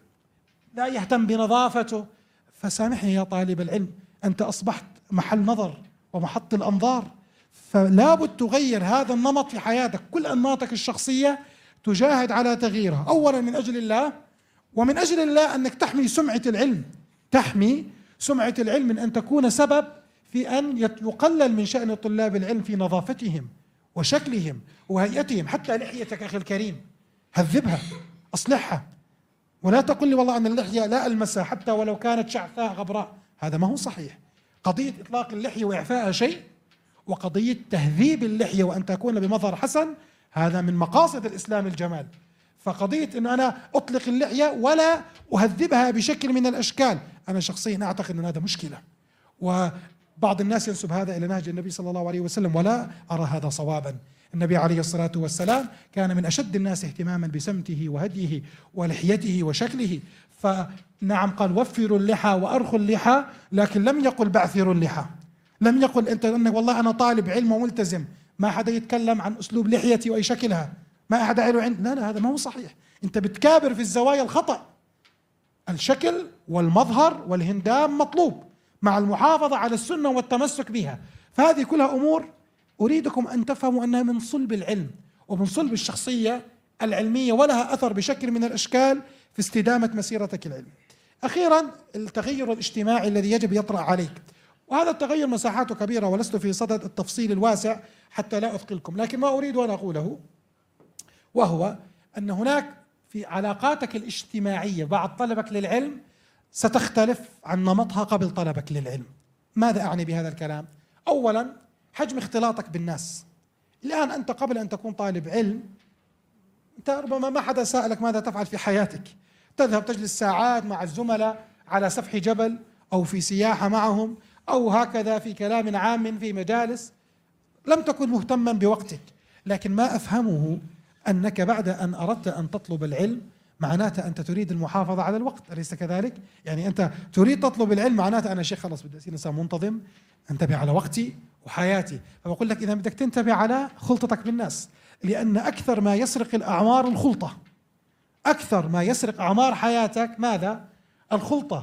لا يهتم بنظافته. فسامحني يا طالب العلم، أنت أصبحت محل نظر ومحط الأنظار، فلا بد تغير هذا النمط في حياتك. كل أنماطك الشخصية تجاهد على تغييرها، أولا من أجل الله، ومن أجل الله أنك تحمي سمعة العلم، تحمي سمعة العلم من أن تكون سبب في أن يقلل من شأن طلاب العلم في نظافتهم وشكلهم وهيئتهم. حتى لحيتك أخي الكريم هذبها أصلحها، ولا تقل لي والله أن اللحية لا ألمسها حتى ولو كانت شعثاء غبراء، هذا ما هو صحيح. قضية إطلاق اللحية وإعفائها شيء، وقضية تهذيب اللحية وأن تكون بمظهر حسن هذا من مقاصد الإسلام الجمال. فقضية أنه أنا أطلق اللحية ولا أهذبها بشكل من الأشكال، أنا شخصيا أعتقد أن هذا مشكلة، وبعض الناس ينسب هذا إلى نهج النبي صلى الله عليه وسلم، ولا أرى هذا صوابا. النبي عليه الصلاة والسلام كان من أشد الناس اهتماما بسمته وهديه ولحيته وشكله. فنعم قال وفروا اللحى وأرخوا اللحى، لكن لم يقل بعثروا اللحى، لم يقل أنت أنك والله أنا طالب علم وملتزم ما حدا يتكلم عن أسلوب لحيتي وأي شكلها، ما أحد له عند، لا لا هذا ما هو صحيح. أنت بتكابر في الزوايا الخطأ. الشكل والمظهر والهندام مطلوب مع المحافظة على السنة والتمسك بها. فهذه كلها أمور أريدكم أن تفهموا أنها من صلب العلم ومن صلب الشخصية العلمية، ولها أثر بشكل من الأشكال في استدامة مسيرتك العلمية. أخيرا التغير الاجتماعي الذي يجب يطرأ عليك، وهذا التغير مساحاته كبيرة ولست في صدد التفصيل الواسع حتى لا أثقلكم، لكن ما أريد أن أقوله وهو أن هناك في علاقاتك الاجتماعية بعد طلبك للعلم ستختلف عن نمطها قبل طلبك للعلم. ماذا أعني بهذا الكلام؟ أولا حجم اختلاطك بالناس. الآن أنت قبل أن تكون طالب علم أنت ربما ما حدا سألك ماذا تفعل في حياتك، تذهب تجلس ساعات مع الزملاء على سفح جبل أو في سياحة معهم أو هكذا في كلام عام في مجالس، لم تكن مهتما بوقتك. لكن ما أفهمه أنك بعد أن أردت أن تطلب العلم معناته أنت تريد المحافظة على الوقت، أليس كذلك؟ يعني أنت تريد تطلب العلم معناته أنا شيخ خلص بدي أصير إنسان منتظم، انتبه على وقتي وحياتي. فبقول لك إذا بدك تنتبه على خلطتك بالناس، لأن أكثر ما يسرق الأعمار الخلطة، أكثر ما يسرق أعمار حياتك ماذا؟ الخلطة.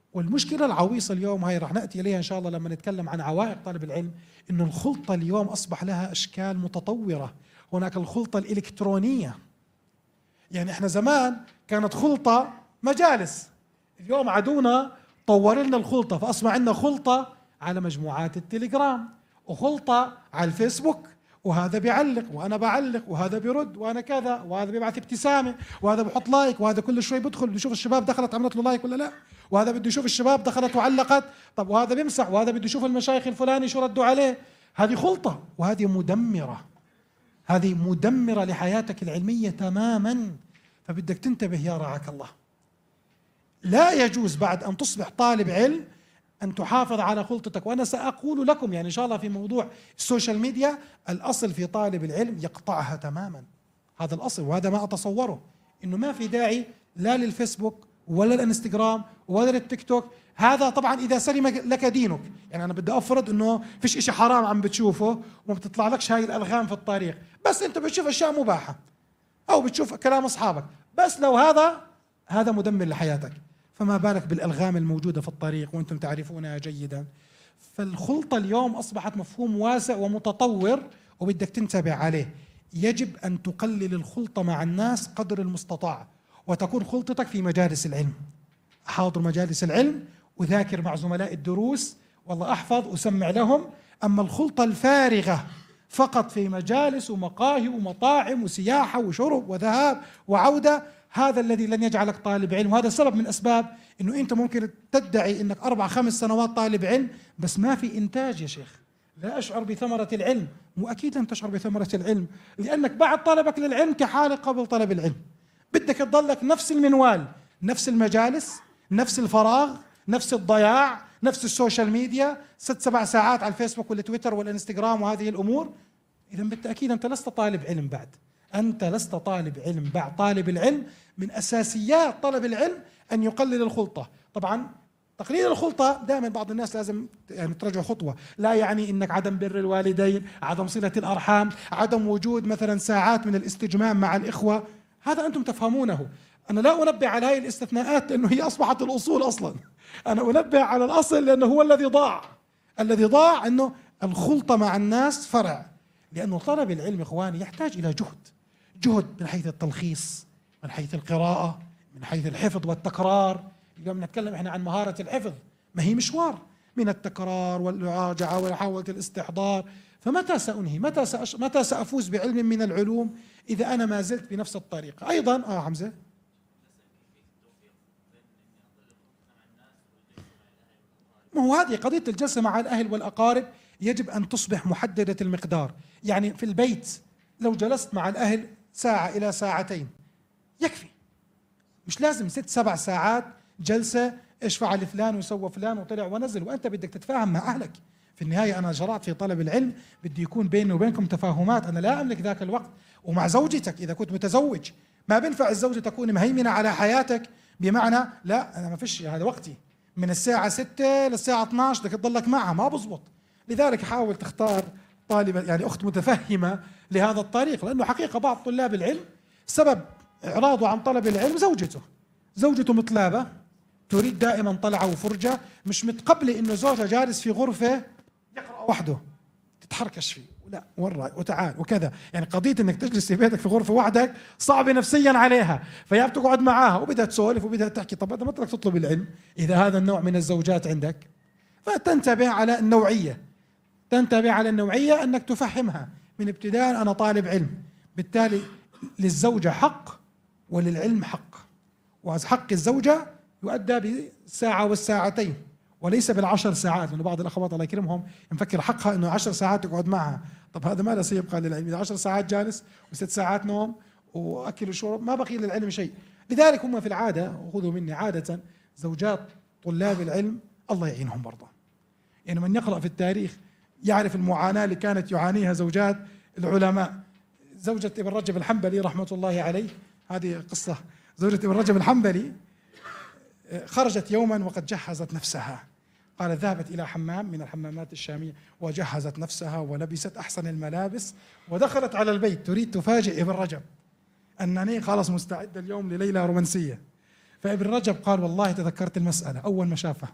والمشكلة العويصة اليوم هاي راح نأتي إليها إن شاء الله لما نتكلم عن عوائق طالب العلم، إنه الخلطة اليوم أصبح لها أشكال متطورة. هناك الخلطة الإلكترونية، يعني إحنا زمان كانت خلطة مجالس، اليوم عدونا طور لنا الخلطة، فأصبح عندنا خلطة على مجموعات التليجرام، وخلطة على الفيسبوك، وهذا بيعلق وأنا بعلق وهذا بيرد وأنا كذا، وهذا بيبعث ابتسامة وهذا بحط لايك، وهذا كل شوي بدخل بيشوف الشباب دخلت عملت له لايك ولا لا، وهذا بده يشوف الشباب دخلت وعلقت، طب وهذا بيمسح، وهذا بده يشوف المشايخ الفلاني شو ردوا عليه. هذه خلطة، وهذه مدمرة، هذه مدمرة لحياتك العلمية تماما. فبدك تنتبه يا رعاك الله. لا يجوز بعد أن تصبح طالب علم أن تحافظ على خلطتك. وأنا سأقول لكم يعني إن شاء الله في موضوع السوشيال ميديا، الأصل في طالب العلم يقطعها تماما، هذا الأصل، وهذا ما أتصوره، إنه ما في داعي لا للفيسبوك ولا الانستغرام ولا للتيك توك. هذا طبعا إذا سلم لك دينك، يعني أنا بدي أفرض إنه فيش إشي حرام عم بتشوفه وما بتطلع لكش هاي الألغام في الطريق، بس أنت بتشوف أشياء مباحة أو بتشوف كلام أصحابك، بس لو هذا هذا مدمر لحياتك، فما بالك بالألغام الموجودة في الطريق وأنتم تعرفونها جيدا. فالخلطة اليوم أصبحت مفهوم واسع ومتطور وبدك تنتبه عليه. يجب أن تقلل الخلطة مع الناس قدر المستطاع، وتكون خلطتك في مجالس العلم. أحاضر مجالس العلم وذاكر مع زملاء الدروس، والله أحفظ وسمع لهم. أما الخلطة الفارغة فقط في مجالس ومقاهي ومطاعم وسياحة وشرب وذهاب وعودة، هذا الذي لن يجعلك طالب علم. وهذا سبب من أسباب أنه أنت ممكن تدعي أنك أربع خمس سنوات طالب علم بس ما في إنتاج يا شيخ. لا أشعر بثمرة العلم. مو أكيد أن تشعر بثمرة العلم، لأنك بعد طلبك للعلم كحالك قبل طلب العلم. بدك تضلك نفس المنوال، نفس المجالس، نفس الفراغ، نفس الضياع، نفس السوشيال ميديا، ست سبع ساعات على الفيسبوك والتويتر والانستغرام وهذه الأمور. إذا بالتأكيد أنت لست طالب علم بعد، أنت لست طالب علم بعد. طالب العلم من أساسيات طلب العلم أن يقلل الخلطة. طبعا تقليل الخلطة دائما بعض الناس لازم يعني ترجع خطوة، لا يعني انك عدم بر الوالدين، عدم صلة الارحام، عدم وجود مثلا ساعات من الاستجمام مع الاخوة، هذا انتم تفهمونه. انا لا انبه على هذه الاستثناءات لانه هي اصبحت الاصول اصلا، انا انبه على الاصل لانه هو الذي ضاع. الذي ضاع انه الخلطة مع الناس فرع، لانه طلب العلم اخواني يحتاج الى جهد، جهد من حيث التلخيص، من حيث القراءة، من حيث الحفظ والتكرار. اليوم نتكلم احنا عن مهارة الحفظ، ما هي مشوار من التكرار والمراجعة ومحاولة الاستحضار. فمتى سأنهي؟ متى سأش... متى سأفوز بعلم من العلوم إذا أنا ما زلت بنفس الطريقة؟ أيضا آه حمزة، ما هو هذه قضية الجلسة مع الأهل والأقارب يجب أن تصبح محددة المقدار. يعني في البيت لو جلست مع الأهل ساعة إلى ساعتين يكفي، مش لازم ست سبع ساعات جلسة ايش فعل فلان وسوى فلان وطلع ونزل، وانت بدك تتفاهم مع اهلك. في النهاية انا شرعت في طلب العلم بدي يكون بيني وبينكم تفاهمات، انا لا املك ذاك الوقت. ومع زوجتك اذا كنت متزوج ما بينفع الزوجة تكون مهيمنة على حياتك، بمعنى لا انا ما فيش هذا وقتي من الساعة ستة للساعة اثنعش بدك تضلك معها، ما بزبط. لذلك حاول تختار طالبة يعني اخت متفهمة لهذا الطريق، لانه حقيقة بعض طلاب العلم سبب إعراضه عن طلب العلم زوجته، زوجته مطلابة تريد دائما طلعة وفرجة، مش متقبلة إنه زوجها جالس في غرفة يقرأ وحده تتحركش فيه، لا ورا وتعال وكذا. يعني قضية إنك تجلس في بيتك في غرفة وحدك صعبة نفسيا عليها، فيا بتقعد معاها وبدها تسولف وبدها تحكي. طب هذا ما ترك تطلب العلم إذا هذا النوع من الزوجات عندك. فتنتبه على النوعية، تنتبه على النوعية أنك تفهمها من ابتداء أنا طالب علم. بالتالي للزوجة حق وللعلم حق، وحق الزوجة يؤدى بالساعة والساعتين وليس بالعشر ساعات، لأنه بعض الأخوات الله يكرمهم مفكر حقها أنه عشر ساعات تقعد معها. طب هذا ما له سيبقى للعلم، إذا عشر ساعات جالس وست ساعات نوم وأكل وشرب ما بقي للعلم شيء. لذلك هم في العادة، وخذوا مني عادة، زوجات طلاب العلم الله يعينهم برضه. يعني من يقرأ في التاريخ يعرف المعاناة اللي كانت يعانيها زوجات العلماء. زوجة ابن رجب الحنبلي رحمة الله عليه، هذه قصة، زوجة ابن رجب الحنبلي خرجت يوما وقد جهزت نفسها، قالت ذهبت إلى حمام من الحمامات الشامية وجهزت نفسها ولبست أحسن الملابس ودخلت على البيت تريد تفاجئ ابن رجب أنني خلاص مستعدة اليوم لليلة رومانسية. فابن رجب قال والله تذكرت المسألة أول ما شافها.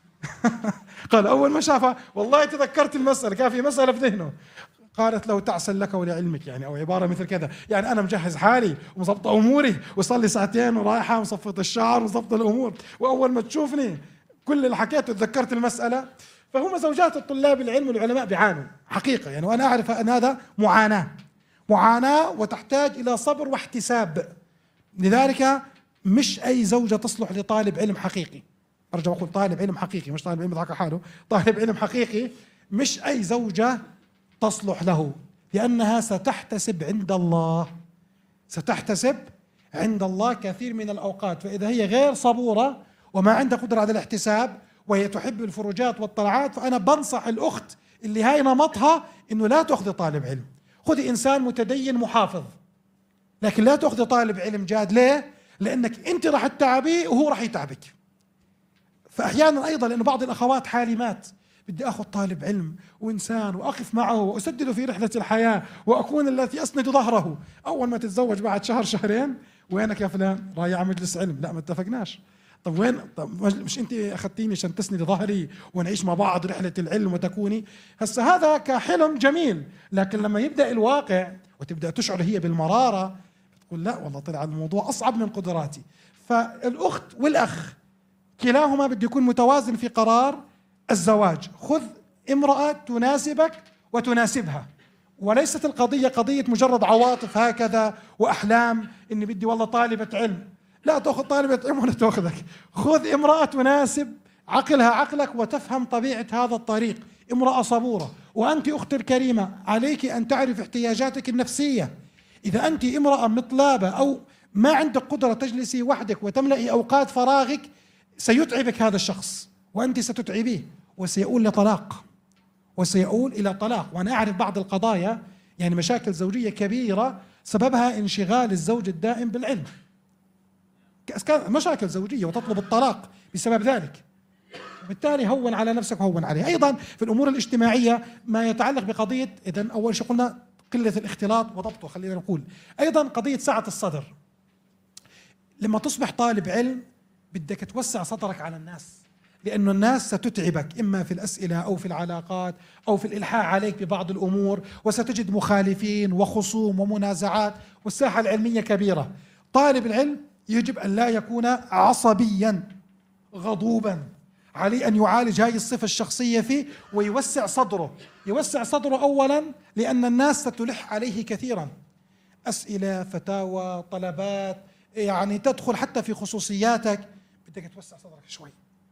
قال أول ما شافها والله تذكرت المسألة، كان في مسألة في ذهنه. قالت لو تعسل لك ولعلمك، يعني أو عبارة مثل كذا، يعني أنا مجهز حالي ومظبط أموري وصلي ساعتين ورايحة ومصفط الشعر ومظبط الأمور، وأول ما تشوفني كل اللي حكيته تذكرت المسألة. فهم زوجات الطلاب العلم والعلماء بيعانوا حقيقة يعني، وأنا أعرف أن هذا معاناة معاناة وتحتاج إلى صبر واحتساب. لذلك مش أي زوجة تصلح لطالب علم حقيقي. أرجع أقول طالب علم حقيقي، مش طالب علم يضحك حاله، طالب علم حقيقي مش أي زوجة تصلح له، لأنها ستحتسب عند الله، ستحتسب عند الله كثير من الأوقات. فإذا هي غير صبورة وما عندها قدرة على الاحتساب وهي تحب الفروجات والطلعات، فأنا بنصح الأخت اللي هاي نمطها إنه لا تأخذي طالب علم، خذي إنسان متدين محافظ، لكن لا تأخذي طالب علم جاد. ليه؟ لأنك أنت راح تتعبيه وهو راح يتعبك. فأحيانا أيضا لأنه بعض الأخوات حالمات، بدي أخذ طالب علم وإنسان وأقف معه وأسدده في رحلة الحياة وأكون التي أسند ظهره. أول ما تتزوج بعد شهر شهرين، وينك يا فلان؟ رايح مجلس علم. لا ما اتفقناش. طب وين؟ طب مش أنت أخذتيني عشان تسندي ظهري ونعيش مع بعض رحلة العلم وتكوني؟ هسه هذا كحلم جميل، لكن لما يبدأ الواقع وتبدأ تشعر هي بالمرارة تقول لا والله طلع الموضوع أصعب من قدراتي. فالأخت والأخ كلاهما بده يكون متوازن في قرار الزواج. خذ امرأة تناسبك وتناسبها، وليست القضية قضية مجرد عواطف هكذا وأحلام إني بدي والله طالبة علم. لا تأخذ طالبة علم ولا تأخذك، خذ امرأة تناسب عقلها عقلك وتفهم طبيعة هذا الطريق، امرأة صبورة. وأنت أختي الكريمة عليك أن تعرف احتياجاتك النفسية. إذا أنت امرأة مطلابة أو ما عندك قدرة تجلسي وحدك وتملئي أوقات فراغك، سيتعبك هذا الشخص وأنت ستتعبيه، وسيؤول لطلاق، وسيؤول إلى طلاق. وأنا أعرف بعض القضايا يعني مشاكل زوجية كبيرة سببها انشغال الزوج الدائم بالعلم، مشاكل زوجية وتطلب الطلاق بسبب ذلك. وبالتالي هون على نفسك وهون عليه. أيضا في الأمور الاجتماعية ما يتعلق بقضية، إذن أول شيء قلنا قلة الاختلاط وضبطه، خلينا نقول أيضا قضية سعة الصدر. لما تصبح طالب علم بدك توسع صدرك على الناس، لأنه الناس ستتعبك إما في الأسئلة أو في العلاقات أو في الإلحاح عليك ببعض الأمور، وستجد مخالفين وخصوم ومنازعات، والساحة العلمية كبيرة. طالب العلم يجب أن لا يكون عصبيا غضوبا، عليه أن يعالج هذه الصفة الشخصية فيه ويوسع صدره. يوسع صدره أولا لأن الناس ستلح عليه كثيرا، أسئلة، فتاوى، طلبات، يعني تدخل حتى في خصوصياتك، بدك توسع صدرك شوي.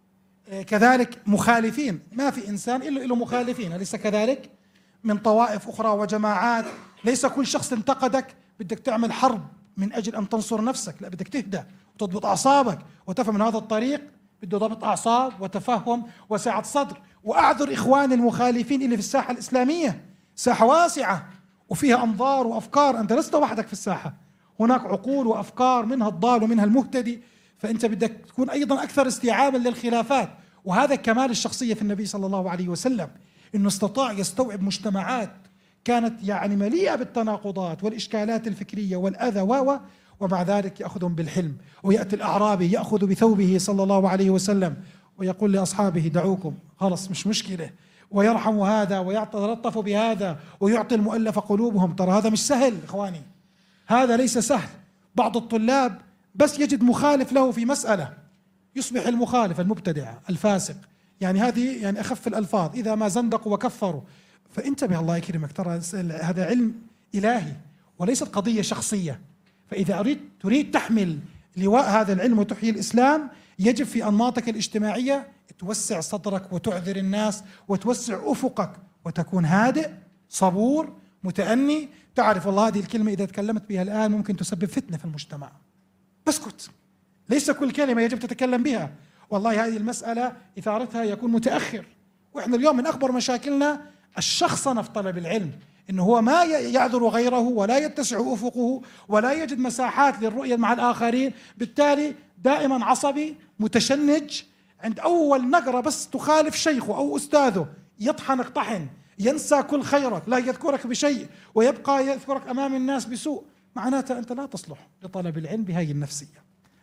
كذلك مخالفين، ما في إنسان إلا له مخالفين، أليس كذلك؟ من طوائف أخرى وجماعات. ليس كل شخص انتقدك بدك تعمل حرب من أجل أن تنصر نفسك، لا، بدك تهدى وتضبط أعصابك وتفهم من هذا الطريق بده ضبط أعصاب وتفهم وسعة صدر. وأعذر إخواني المخالفين اللي في الساحة الإسلامية، ساحة واسعة وفيها أنظار وأفكار، أنت لست وحدك في الساحة، هناك عقول وأفكار منها الضال ومنها المهتدي، فأنت بدك تكون أيضا أكثر استيعابا للخلافات. وهذا كمال الشخصية في النبي صلى الله عليه وسلم، إنه استطاع يستوعب مجتمعات كانت يعني مليئة بالتناقضات والإشكالات الفكرية والأذى و ومع ذلك يأخذهم بالحلم. ويأتي الأعرابي يأخذ بثوبه صلى الله عليه وسلم ويقول لأصحابه دعوكم، خلص مش مشكلة، ويرحم هذا ويتلطف بهذا ويعطي المؤلف قلوبهم. ترى هذا مش سهل إخواني، هذا ليس سهل. بعض الطلاب بس يجد مخالف له في مسألة يصبح المخالف المبتدع الفاسق، يعني هذه يعني أخف الألفاظ، إذا ما زندقوا وكفروا. فانتبه الله يكرمك، ترى هذا علم إلهي وليست قضية شخصية. فإذا أريد تريد تحمل لواء هذا العلم وتحيي الإسلام، يجب في أنماطك الاجتماعية توسع صدرك وتعذر الناس وتوسع أفقك وتكون هادئ صبور متأني. تعرف والله هذه الكلمة إذا تكلمت بها الآن ممكن تسبب فتنة في المجتمع، بسكت، ليس كل كلمة يجب تتكلم بها. والله هذه المسألة إثارتها يكون متأخر. وإحنا اليوم من أكبر مشاكلنا الشخصنة في طلب العلم، إنه هو ما يعذر غيره ولا يتسع أفقه ولا يجد مساحات للرؤية مع الآخرين، بالتالي دائما عصبي متشنج، عند أول نقرة بس تخالف شيخه أو أستاذه يطحنك طحن، ينسى كل خيرك، لا يذكرك بشيء ويبقى يذكرك أمام الناس بسوء. معناتها أنت لا تصلح لطلب العلم بهذه النفسية.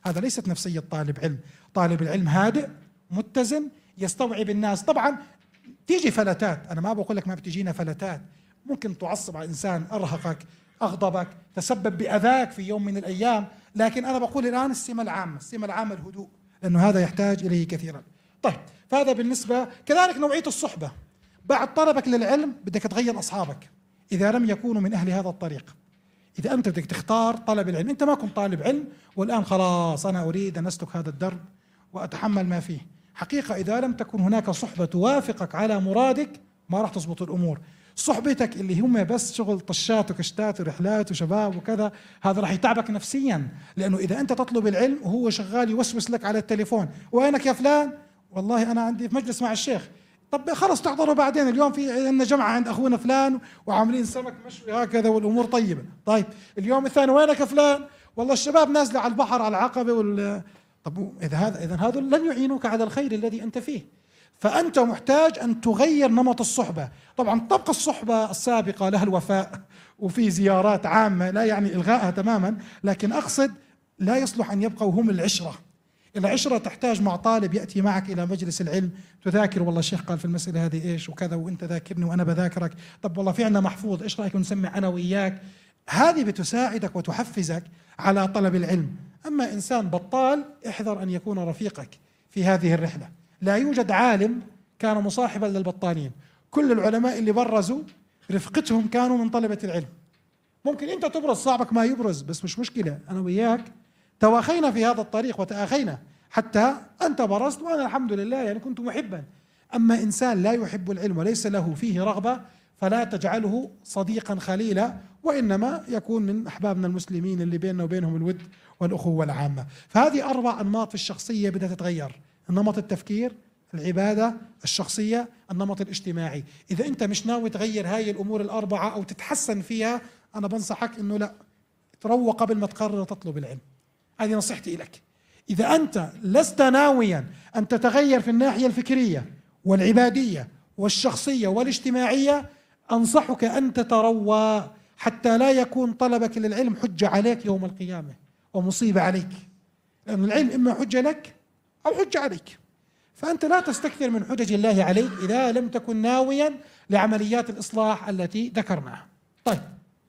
هذا ليست نفسية طالب علم. طالب العلم هادئ متزن يستوعب الناس. طبعا تيجي فلتات، أنا ما بقول لك ما بتجينا فلتات، ممكن تعصب على إنسان، أرهقك، أغضبك، تسبب بأذاك في يوم من الأيام، لكن أنا بقول الآن السمة العامة، السمة العامة الهدوء، لأنه هذا يحتاج إليه كثيرا. طيب، فهذا بالنسبة. كذلك نوعية الصحبة. بعد طلبك للعلم بدك تغير أصحابك إذا لم يكونوا من أهل هذا الطريق. إذا أنت بدك تختار طلب العلم، أنت ما كنت طالب علم والآن خلاص أنا أريد أن أسلك هذا الدرب وأتحمل ما فيه، حقيقة إذا لم تكن هناك صحبة توافقك على مرادك ما راح تزبط الأمور. صحبتك اللي هم بس شغل طشات وكشتات ورحلات وشباب وكذا، هذا راح يتعبك نفسيا، لأنه إذا أنت تطلب العلم وهو شغال يوسوس لك على التليفون، وينك يا فلان؟ والله أنا عندي في مجلس مع الشيخ. طب خلص تحضروا بعدين، اليوم في عندنا جمعة عند أخونا فلان وعاملين سمك مشوي هكذا والأمور طيبة. طيب اليوم الثاني وينك يا فلان؟ والله الشباب نازلة على البحر على العقبة وال... طب إذا هذا إذا هذول لن يعينوك على الخير الذي أنت فيه، فأنت محتاج أن تغير نمط الصحبة. طبعا تبقى الصحبة السابقة لها الوفاء وفي زيارات عامة، لا يعني إلغائها تماما، لكن أقصد لا يصلح أن يبقوا هم العشرة. العشرة تحتاج مع طالب يأتي معك إلى مجلس العلم تذاكر، والله الشيخ قال في المسألة هذه إيش وكذا وأنت ذاكرني وأنا بذاكرك، طب والله في عندنا محفوظ إيش رأيك نسمع أنا وإياك. هذه بتساعدك وتحفزك على طلب العلم. أما إنسان بطال احذر أن يكون رفيقك في هذه الرحلة. لا يوجد عالم كان مصاحبا للبطالين، كل العلماء اللي برزوا رفقتهم كانوا من طلبة العلم. ممكن أنت تبرز صاحبك ما يبرز، بس مش مشكلة، أنا وياك تواخينا في هذا الطريق وتآخينا، حتى أنت برزت وأنا الحمد لله يعني كنت محبا. أما إنسان لا يحب العلم وليس له فيه رغبة فلا تجعله صديقا خليلا، وإنما يكون من أحبابنا المسلمين اللي بيننا وبينهم الود والأخوة العامة. فهذه أربع أنماط في الشخصية بدها تتغير: النمط التفكير، العبادة، الشخصية، النمط الاجتماعي. إذا أنت مش ناوي تغير هاي الأمور الأربعة أو تتحسن فيها، أنا بنصحك أنه لا، تروق قبل ما تقرر تطلب العلم. هذه نصيحتي لك. إذا أنت لست ناويا أن تتغير في الناحية الفكرية والعبادية والشخصية والاجتماعية، أنصحك أن تتروى حتى لا يكون طلبك للعلم حجة عليك يوم القيامة ومصيبة عليك، لأن العلم إما حجة لك أو حجة عليك، فأنت لا تستكثر من حجج الله عليك إذا لم تكن ناويا لعمليات الإصلاح التي ذكرناها. طيب،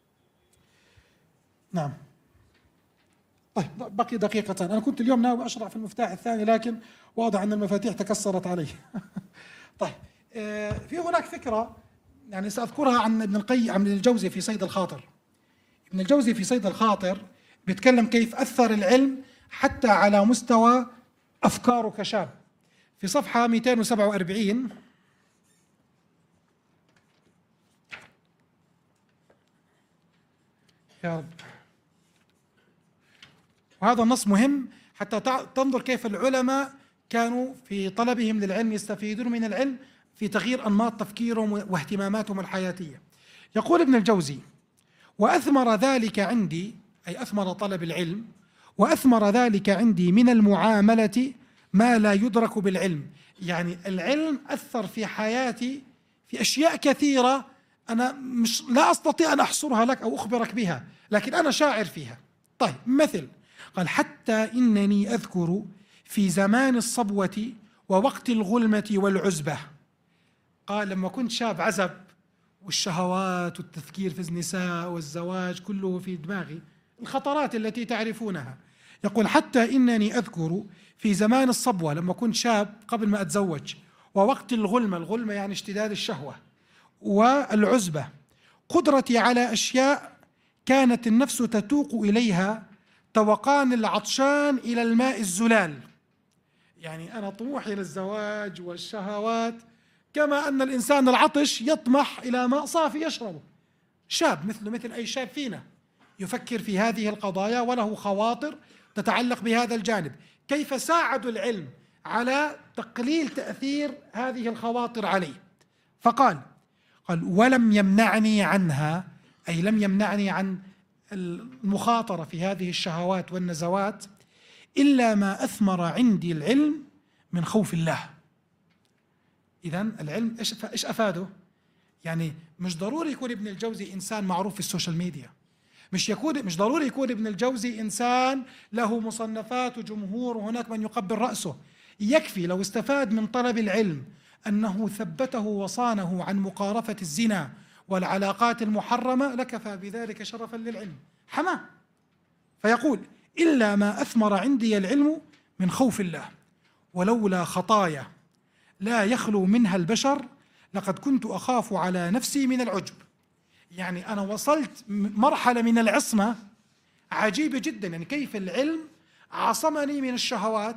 نعم، طيب بقي دقيقة. أنا كنت اليوم ناوي أشرع في المفتاح الثاني لكن واضح أن المفاتيح تكسرت علي. طيب، في هناك فكرة يعني سأذكرها عن ابن القيم، عن ابن الجوزي في صيد الخاطر. ابن الجوزي في صيد الخاطر بيتكلم كيف أثر العلم حتى على مستوى أفكاره كشاب. في صفحة مئتين وسبعة وأربعين يا رب، وهذا النص مهم حتى تنظر كيف العلماء كانوا في طلبهم للعلم يستفيدون من العلم في تغيير أنماط تفكيرهم واهتماماتهم الحياتية. يقول ابن الجوزي: وأثمر ذلك عندي، أي أثمر طلب العلم، وأثمر ذلك عندي من المعاملة ما لا يدرك بالعلم. يعني العلم أثر في حياتي في أشياء كثيرة أنا مش لا أستطيع أن أحصرها لك أو أخبرك بها، لكن أنا شاعر فيها. طيب، مثل قال: حتى إنني أذكر في زمان الصبوة ووقت الغلمة والعزبة. قال لما كنت شاب عزب والشهوات والتفكير في النساء والزواج كله في دماغي، الخطرات التي تعرفونها. يقول: حتى إنني أذكر في زمان الصبوة، لما كنت شاب قبل ما أتزوج، ووقت الغلمة، الغلمة يعني اشتداد الشهوة، والعزبة، قدرتي على أشياء كانت النفس تتوق إليها توقان العطشان إلى الماء الزلال. يعني أنا طموحي للزواج والشهوات كما أن الإنسان العطش يطمح إلى ماء صافي يشربه. شاب مثله مثل أي شاب فينا يفكر في هذه القضايا وله خواطر تتعلق بهذا الجانب. كيف ساعد العلم على تقليل تأثير هذه الخواطر عليه؟ فقال قال: ولم يمنعني عنها، أي لم يمنعني عن المخاطرة في هذه الشهوات والنزوات، إلا ما أثمر عندي العلم من خوف الله. إذن العلم إيش إيش أفاده؟ يعني مش ضروري يكون ابن الجوزي إنسان معروف في السوشيال ميديا، مش يكون مش ضروري يكون ابن الجوزي إنسان له مصنفات وجمهور وهناك من يقبل رأسه. يكفي لو استفاد من طلب العلم أنه ثبته وصانه عن مقارفة الزنا والعلاقات المحرمة لكفى بذلك شرفا للعلم حماه. فيقول: إلا ما أثمر عندي العلم من خوف الله، ولولا خطايا لا يخلو منها البشر لقد كنت أخاف على نفسي من العجب. يعني أنا وصلت مرحلة من العصمة عجيبة جدا، يعني كيف العلم عصمني من الشهوات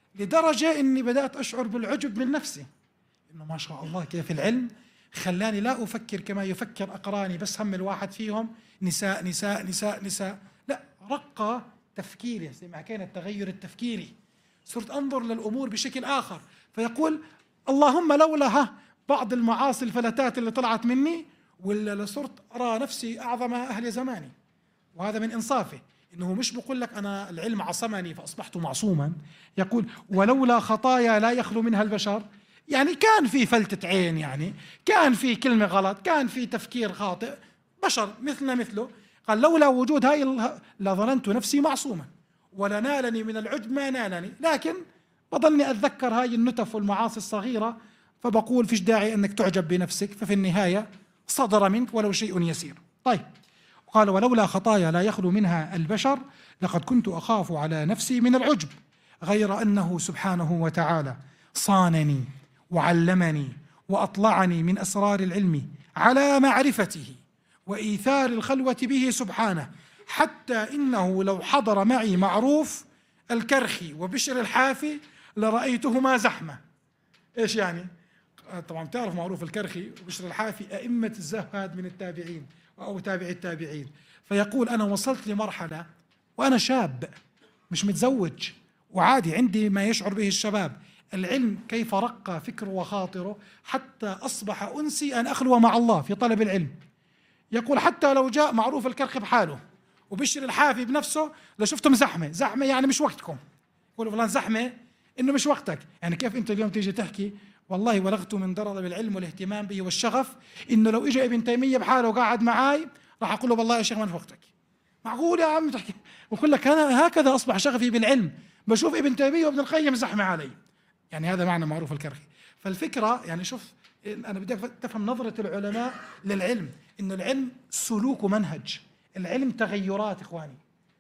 لدرجة أني بدأت أشعر بالعجب من نفسي، إنه ما شاء الله كيف العلم خلاني لا أفكر كما يفكر أقراني، بس هم الواحد فيهم نساء نساء نساء نساء، لا، رقى تفكيري زي ما كان التغير التفكيري، صرت أنظر للأمور بشكل آخر. فيقول: اللهم لولا ها بعض المعاصي الفلتات اللي طلعت مني ولا لصرت أرى نفسي أعظم أهل زماني. وهذا من إنصافه، إنه مش بقول لك أنا العلم عصمني فأصبحت معصوما، يقول: ولولا خطايا لا يخلو منها البشر. يعني كان في فلتة عين، يعني كان في كلمة غلط، كان في تفكير خاطئ، بشر مثلنا مثله. قال: لولا وجود هاي لظننت نفسي معصوما ولا نالني من العجب ما نالني، لكن بضلني أتذكر هاي النتف والمعاصي الصغيرة، فبقول فيش داعي أنك تعجب بنفسك، ففي النهاية صدر منك ولو شيء يسير. طيب، قال: ولولا خطايا لا يخلو منها البشر لقد كنت أخاف على نفسي من العجب، غير أنه سبحانه وتعالى صانني وعلمني وأطلعني من أسرار العلم على معرفته وإيثار الخلوة به سبحانه، حتى إنه لو حضر معي معروف الكرخي وبشر الحافي لرأيتهما زحمة. إيش يعني؟ طبعا تعرف معروف الكرخي وبشر الحافي أئمة الزهاد من التابعين أو تابع التابعين. فيقول: أنا وصلت لمرحلة وأنا شاب مش متزوج وعادي عندي ما يشعر به الشباب، العلم كيف رقى فكره وخاطره حتى أصبح أنسي أن أخلو مع الله في طلب العلم. يقول: حتى لو جاء معروف الكرخي بحاله وبشر الحافي بنفسه لشفتم زحمة زحمة يعني مش وقتكم، يقولوا فلان زحمة إنه مش وقتك. يعني كيف أنت اليوم تيجي تحكي والله ولغت من طلب العلم والاهتمام به والشغف، إنه لو إجا ابن تيمية بحاله وقاعد معاي راح أقول له والله يا شيخ ما في وقتك. معقول يا عم تحكي؟ ويقول لك أنا هكذا أصبح شغفي بالعلم، بشوف ابن تيمية وابن القيم زحمة علي. يعني هذا معنى معروف الكرخي. فالفكرة يعني شوف، أنا بدك تفهم نظرة العلماء للعلم، إنه العلم سلوك ومنهج، العلم تغيرات إخواني،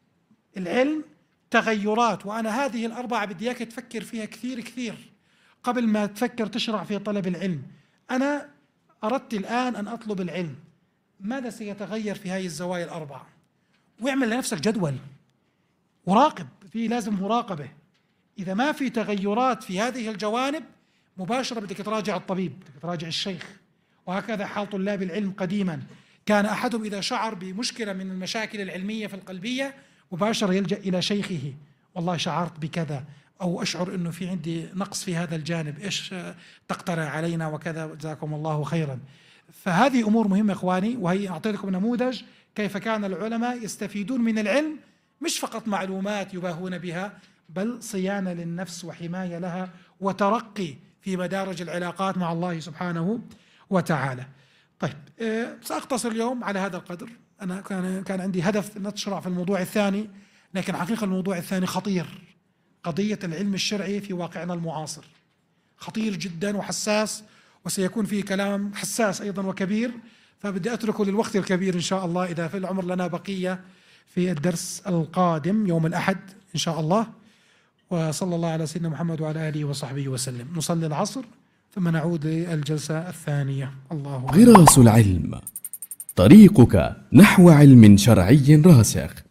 العلم تغيرات. وأنا هذه الأربعة بدي إياك تفكر فيها كثير كثير قبل ما تفكر تشرع في طلب العلم. أنا أردت الآن أن أطلب العلم، ماذا سيتغير في هذه الزوايا الأربعة؟ واعمل لنفسك جدول وراقب، في لازم مراقبة. إذا ما في تغيرات في هذه الجوانب مباشرة بدك تراجع الطبيب، بدك تراجع الشيخ. وهكذا حال طلاب العلم قديما، كان أحدهم إذا شعر بمشكلة من المشاكل العلمية في القلبية مباشرة يلجأ إلى شيخه: والله شعرت بكذا، أو أشعر أنه في عندي نقص في هذا الجانب، إيش تقترح علينا وكذا، جزاكم الله خيرا. فهذه أمور مهمة إخواني، وهي أعطيتكم نموذج كيف كان العلماء يستفيدون من العلم، مش فقط معلومات يباهون بها، بل صيانة للنفس وحماية لها وترقي في مدارج العلاقات مع الله سبحانه وتعالى. طيب، سأقتصر اليوم على هذا القدر. أنا كان كان عندي هدف نشرع في الموضوع الثاني، لكن حقيقة الموضوع الثاني خطير. قضية العلم الشرعي في واقعنا المعاصر خطير جدا وحساس، وسيكون فيه كلام حساس أيضا وكبير، فبدي أتركه للوقت الكبير إن شاء الله، إذا في العمر لنا بقية، في الدرس القادم يوم الأحد إن شاء الله. وصلى الله على سيدنا محمد وعلى آله وصحبه وسلم. نصلي العصر ثم نعود للجلسة الثانية. الله غراس العلم، طريقك نحو علم شرعي راسخ.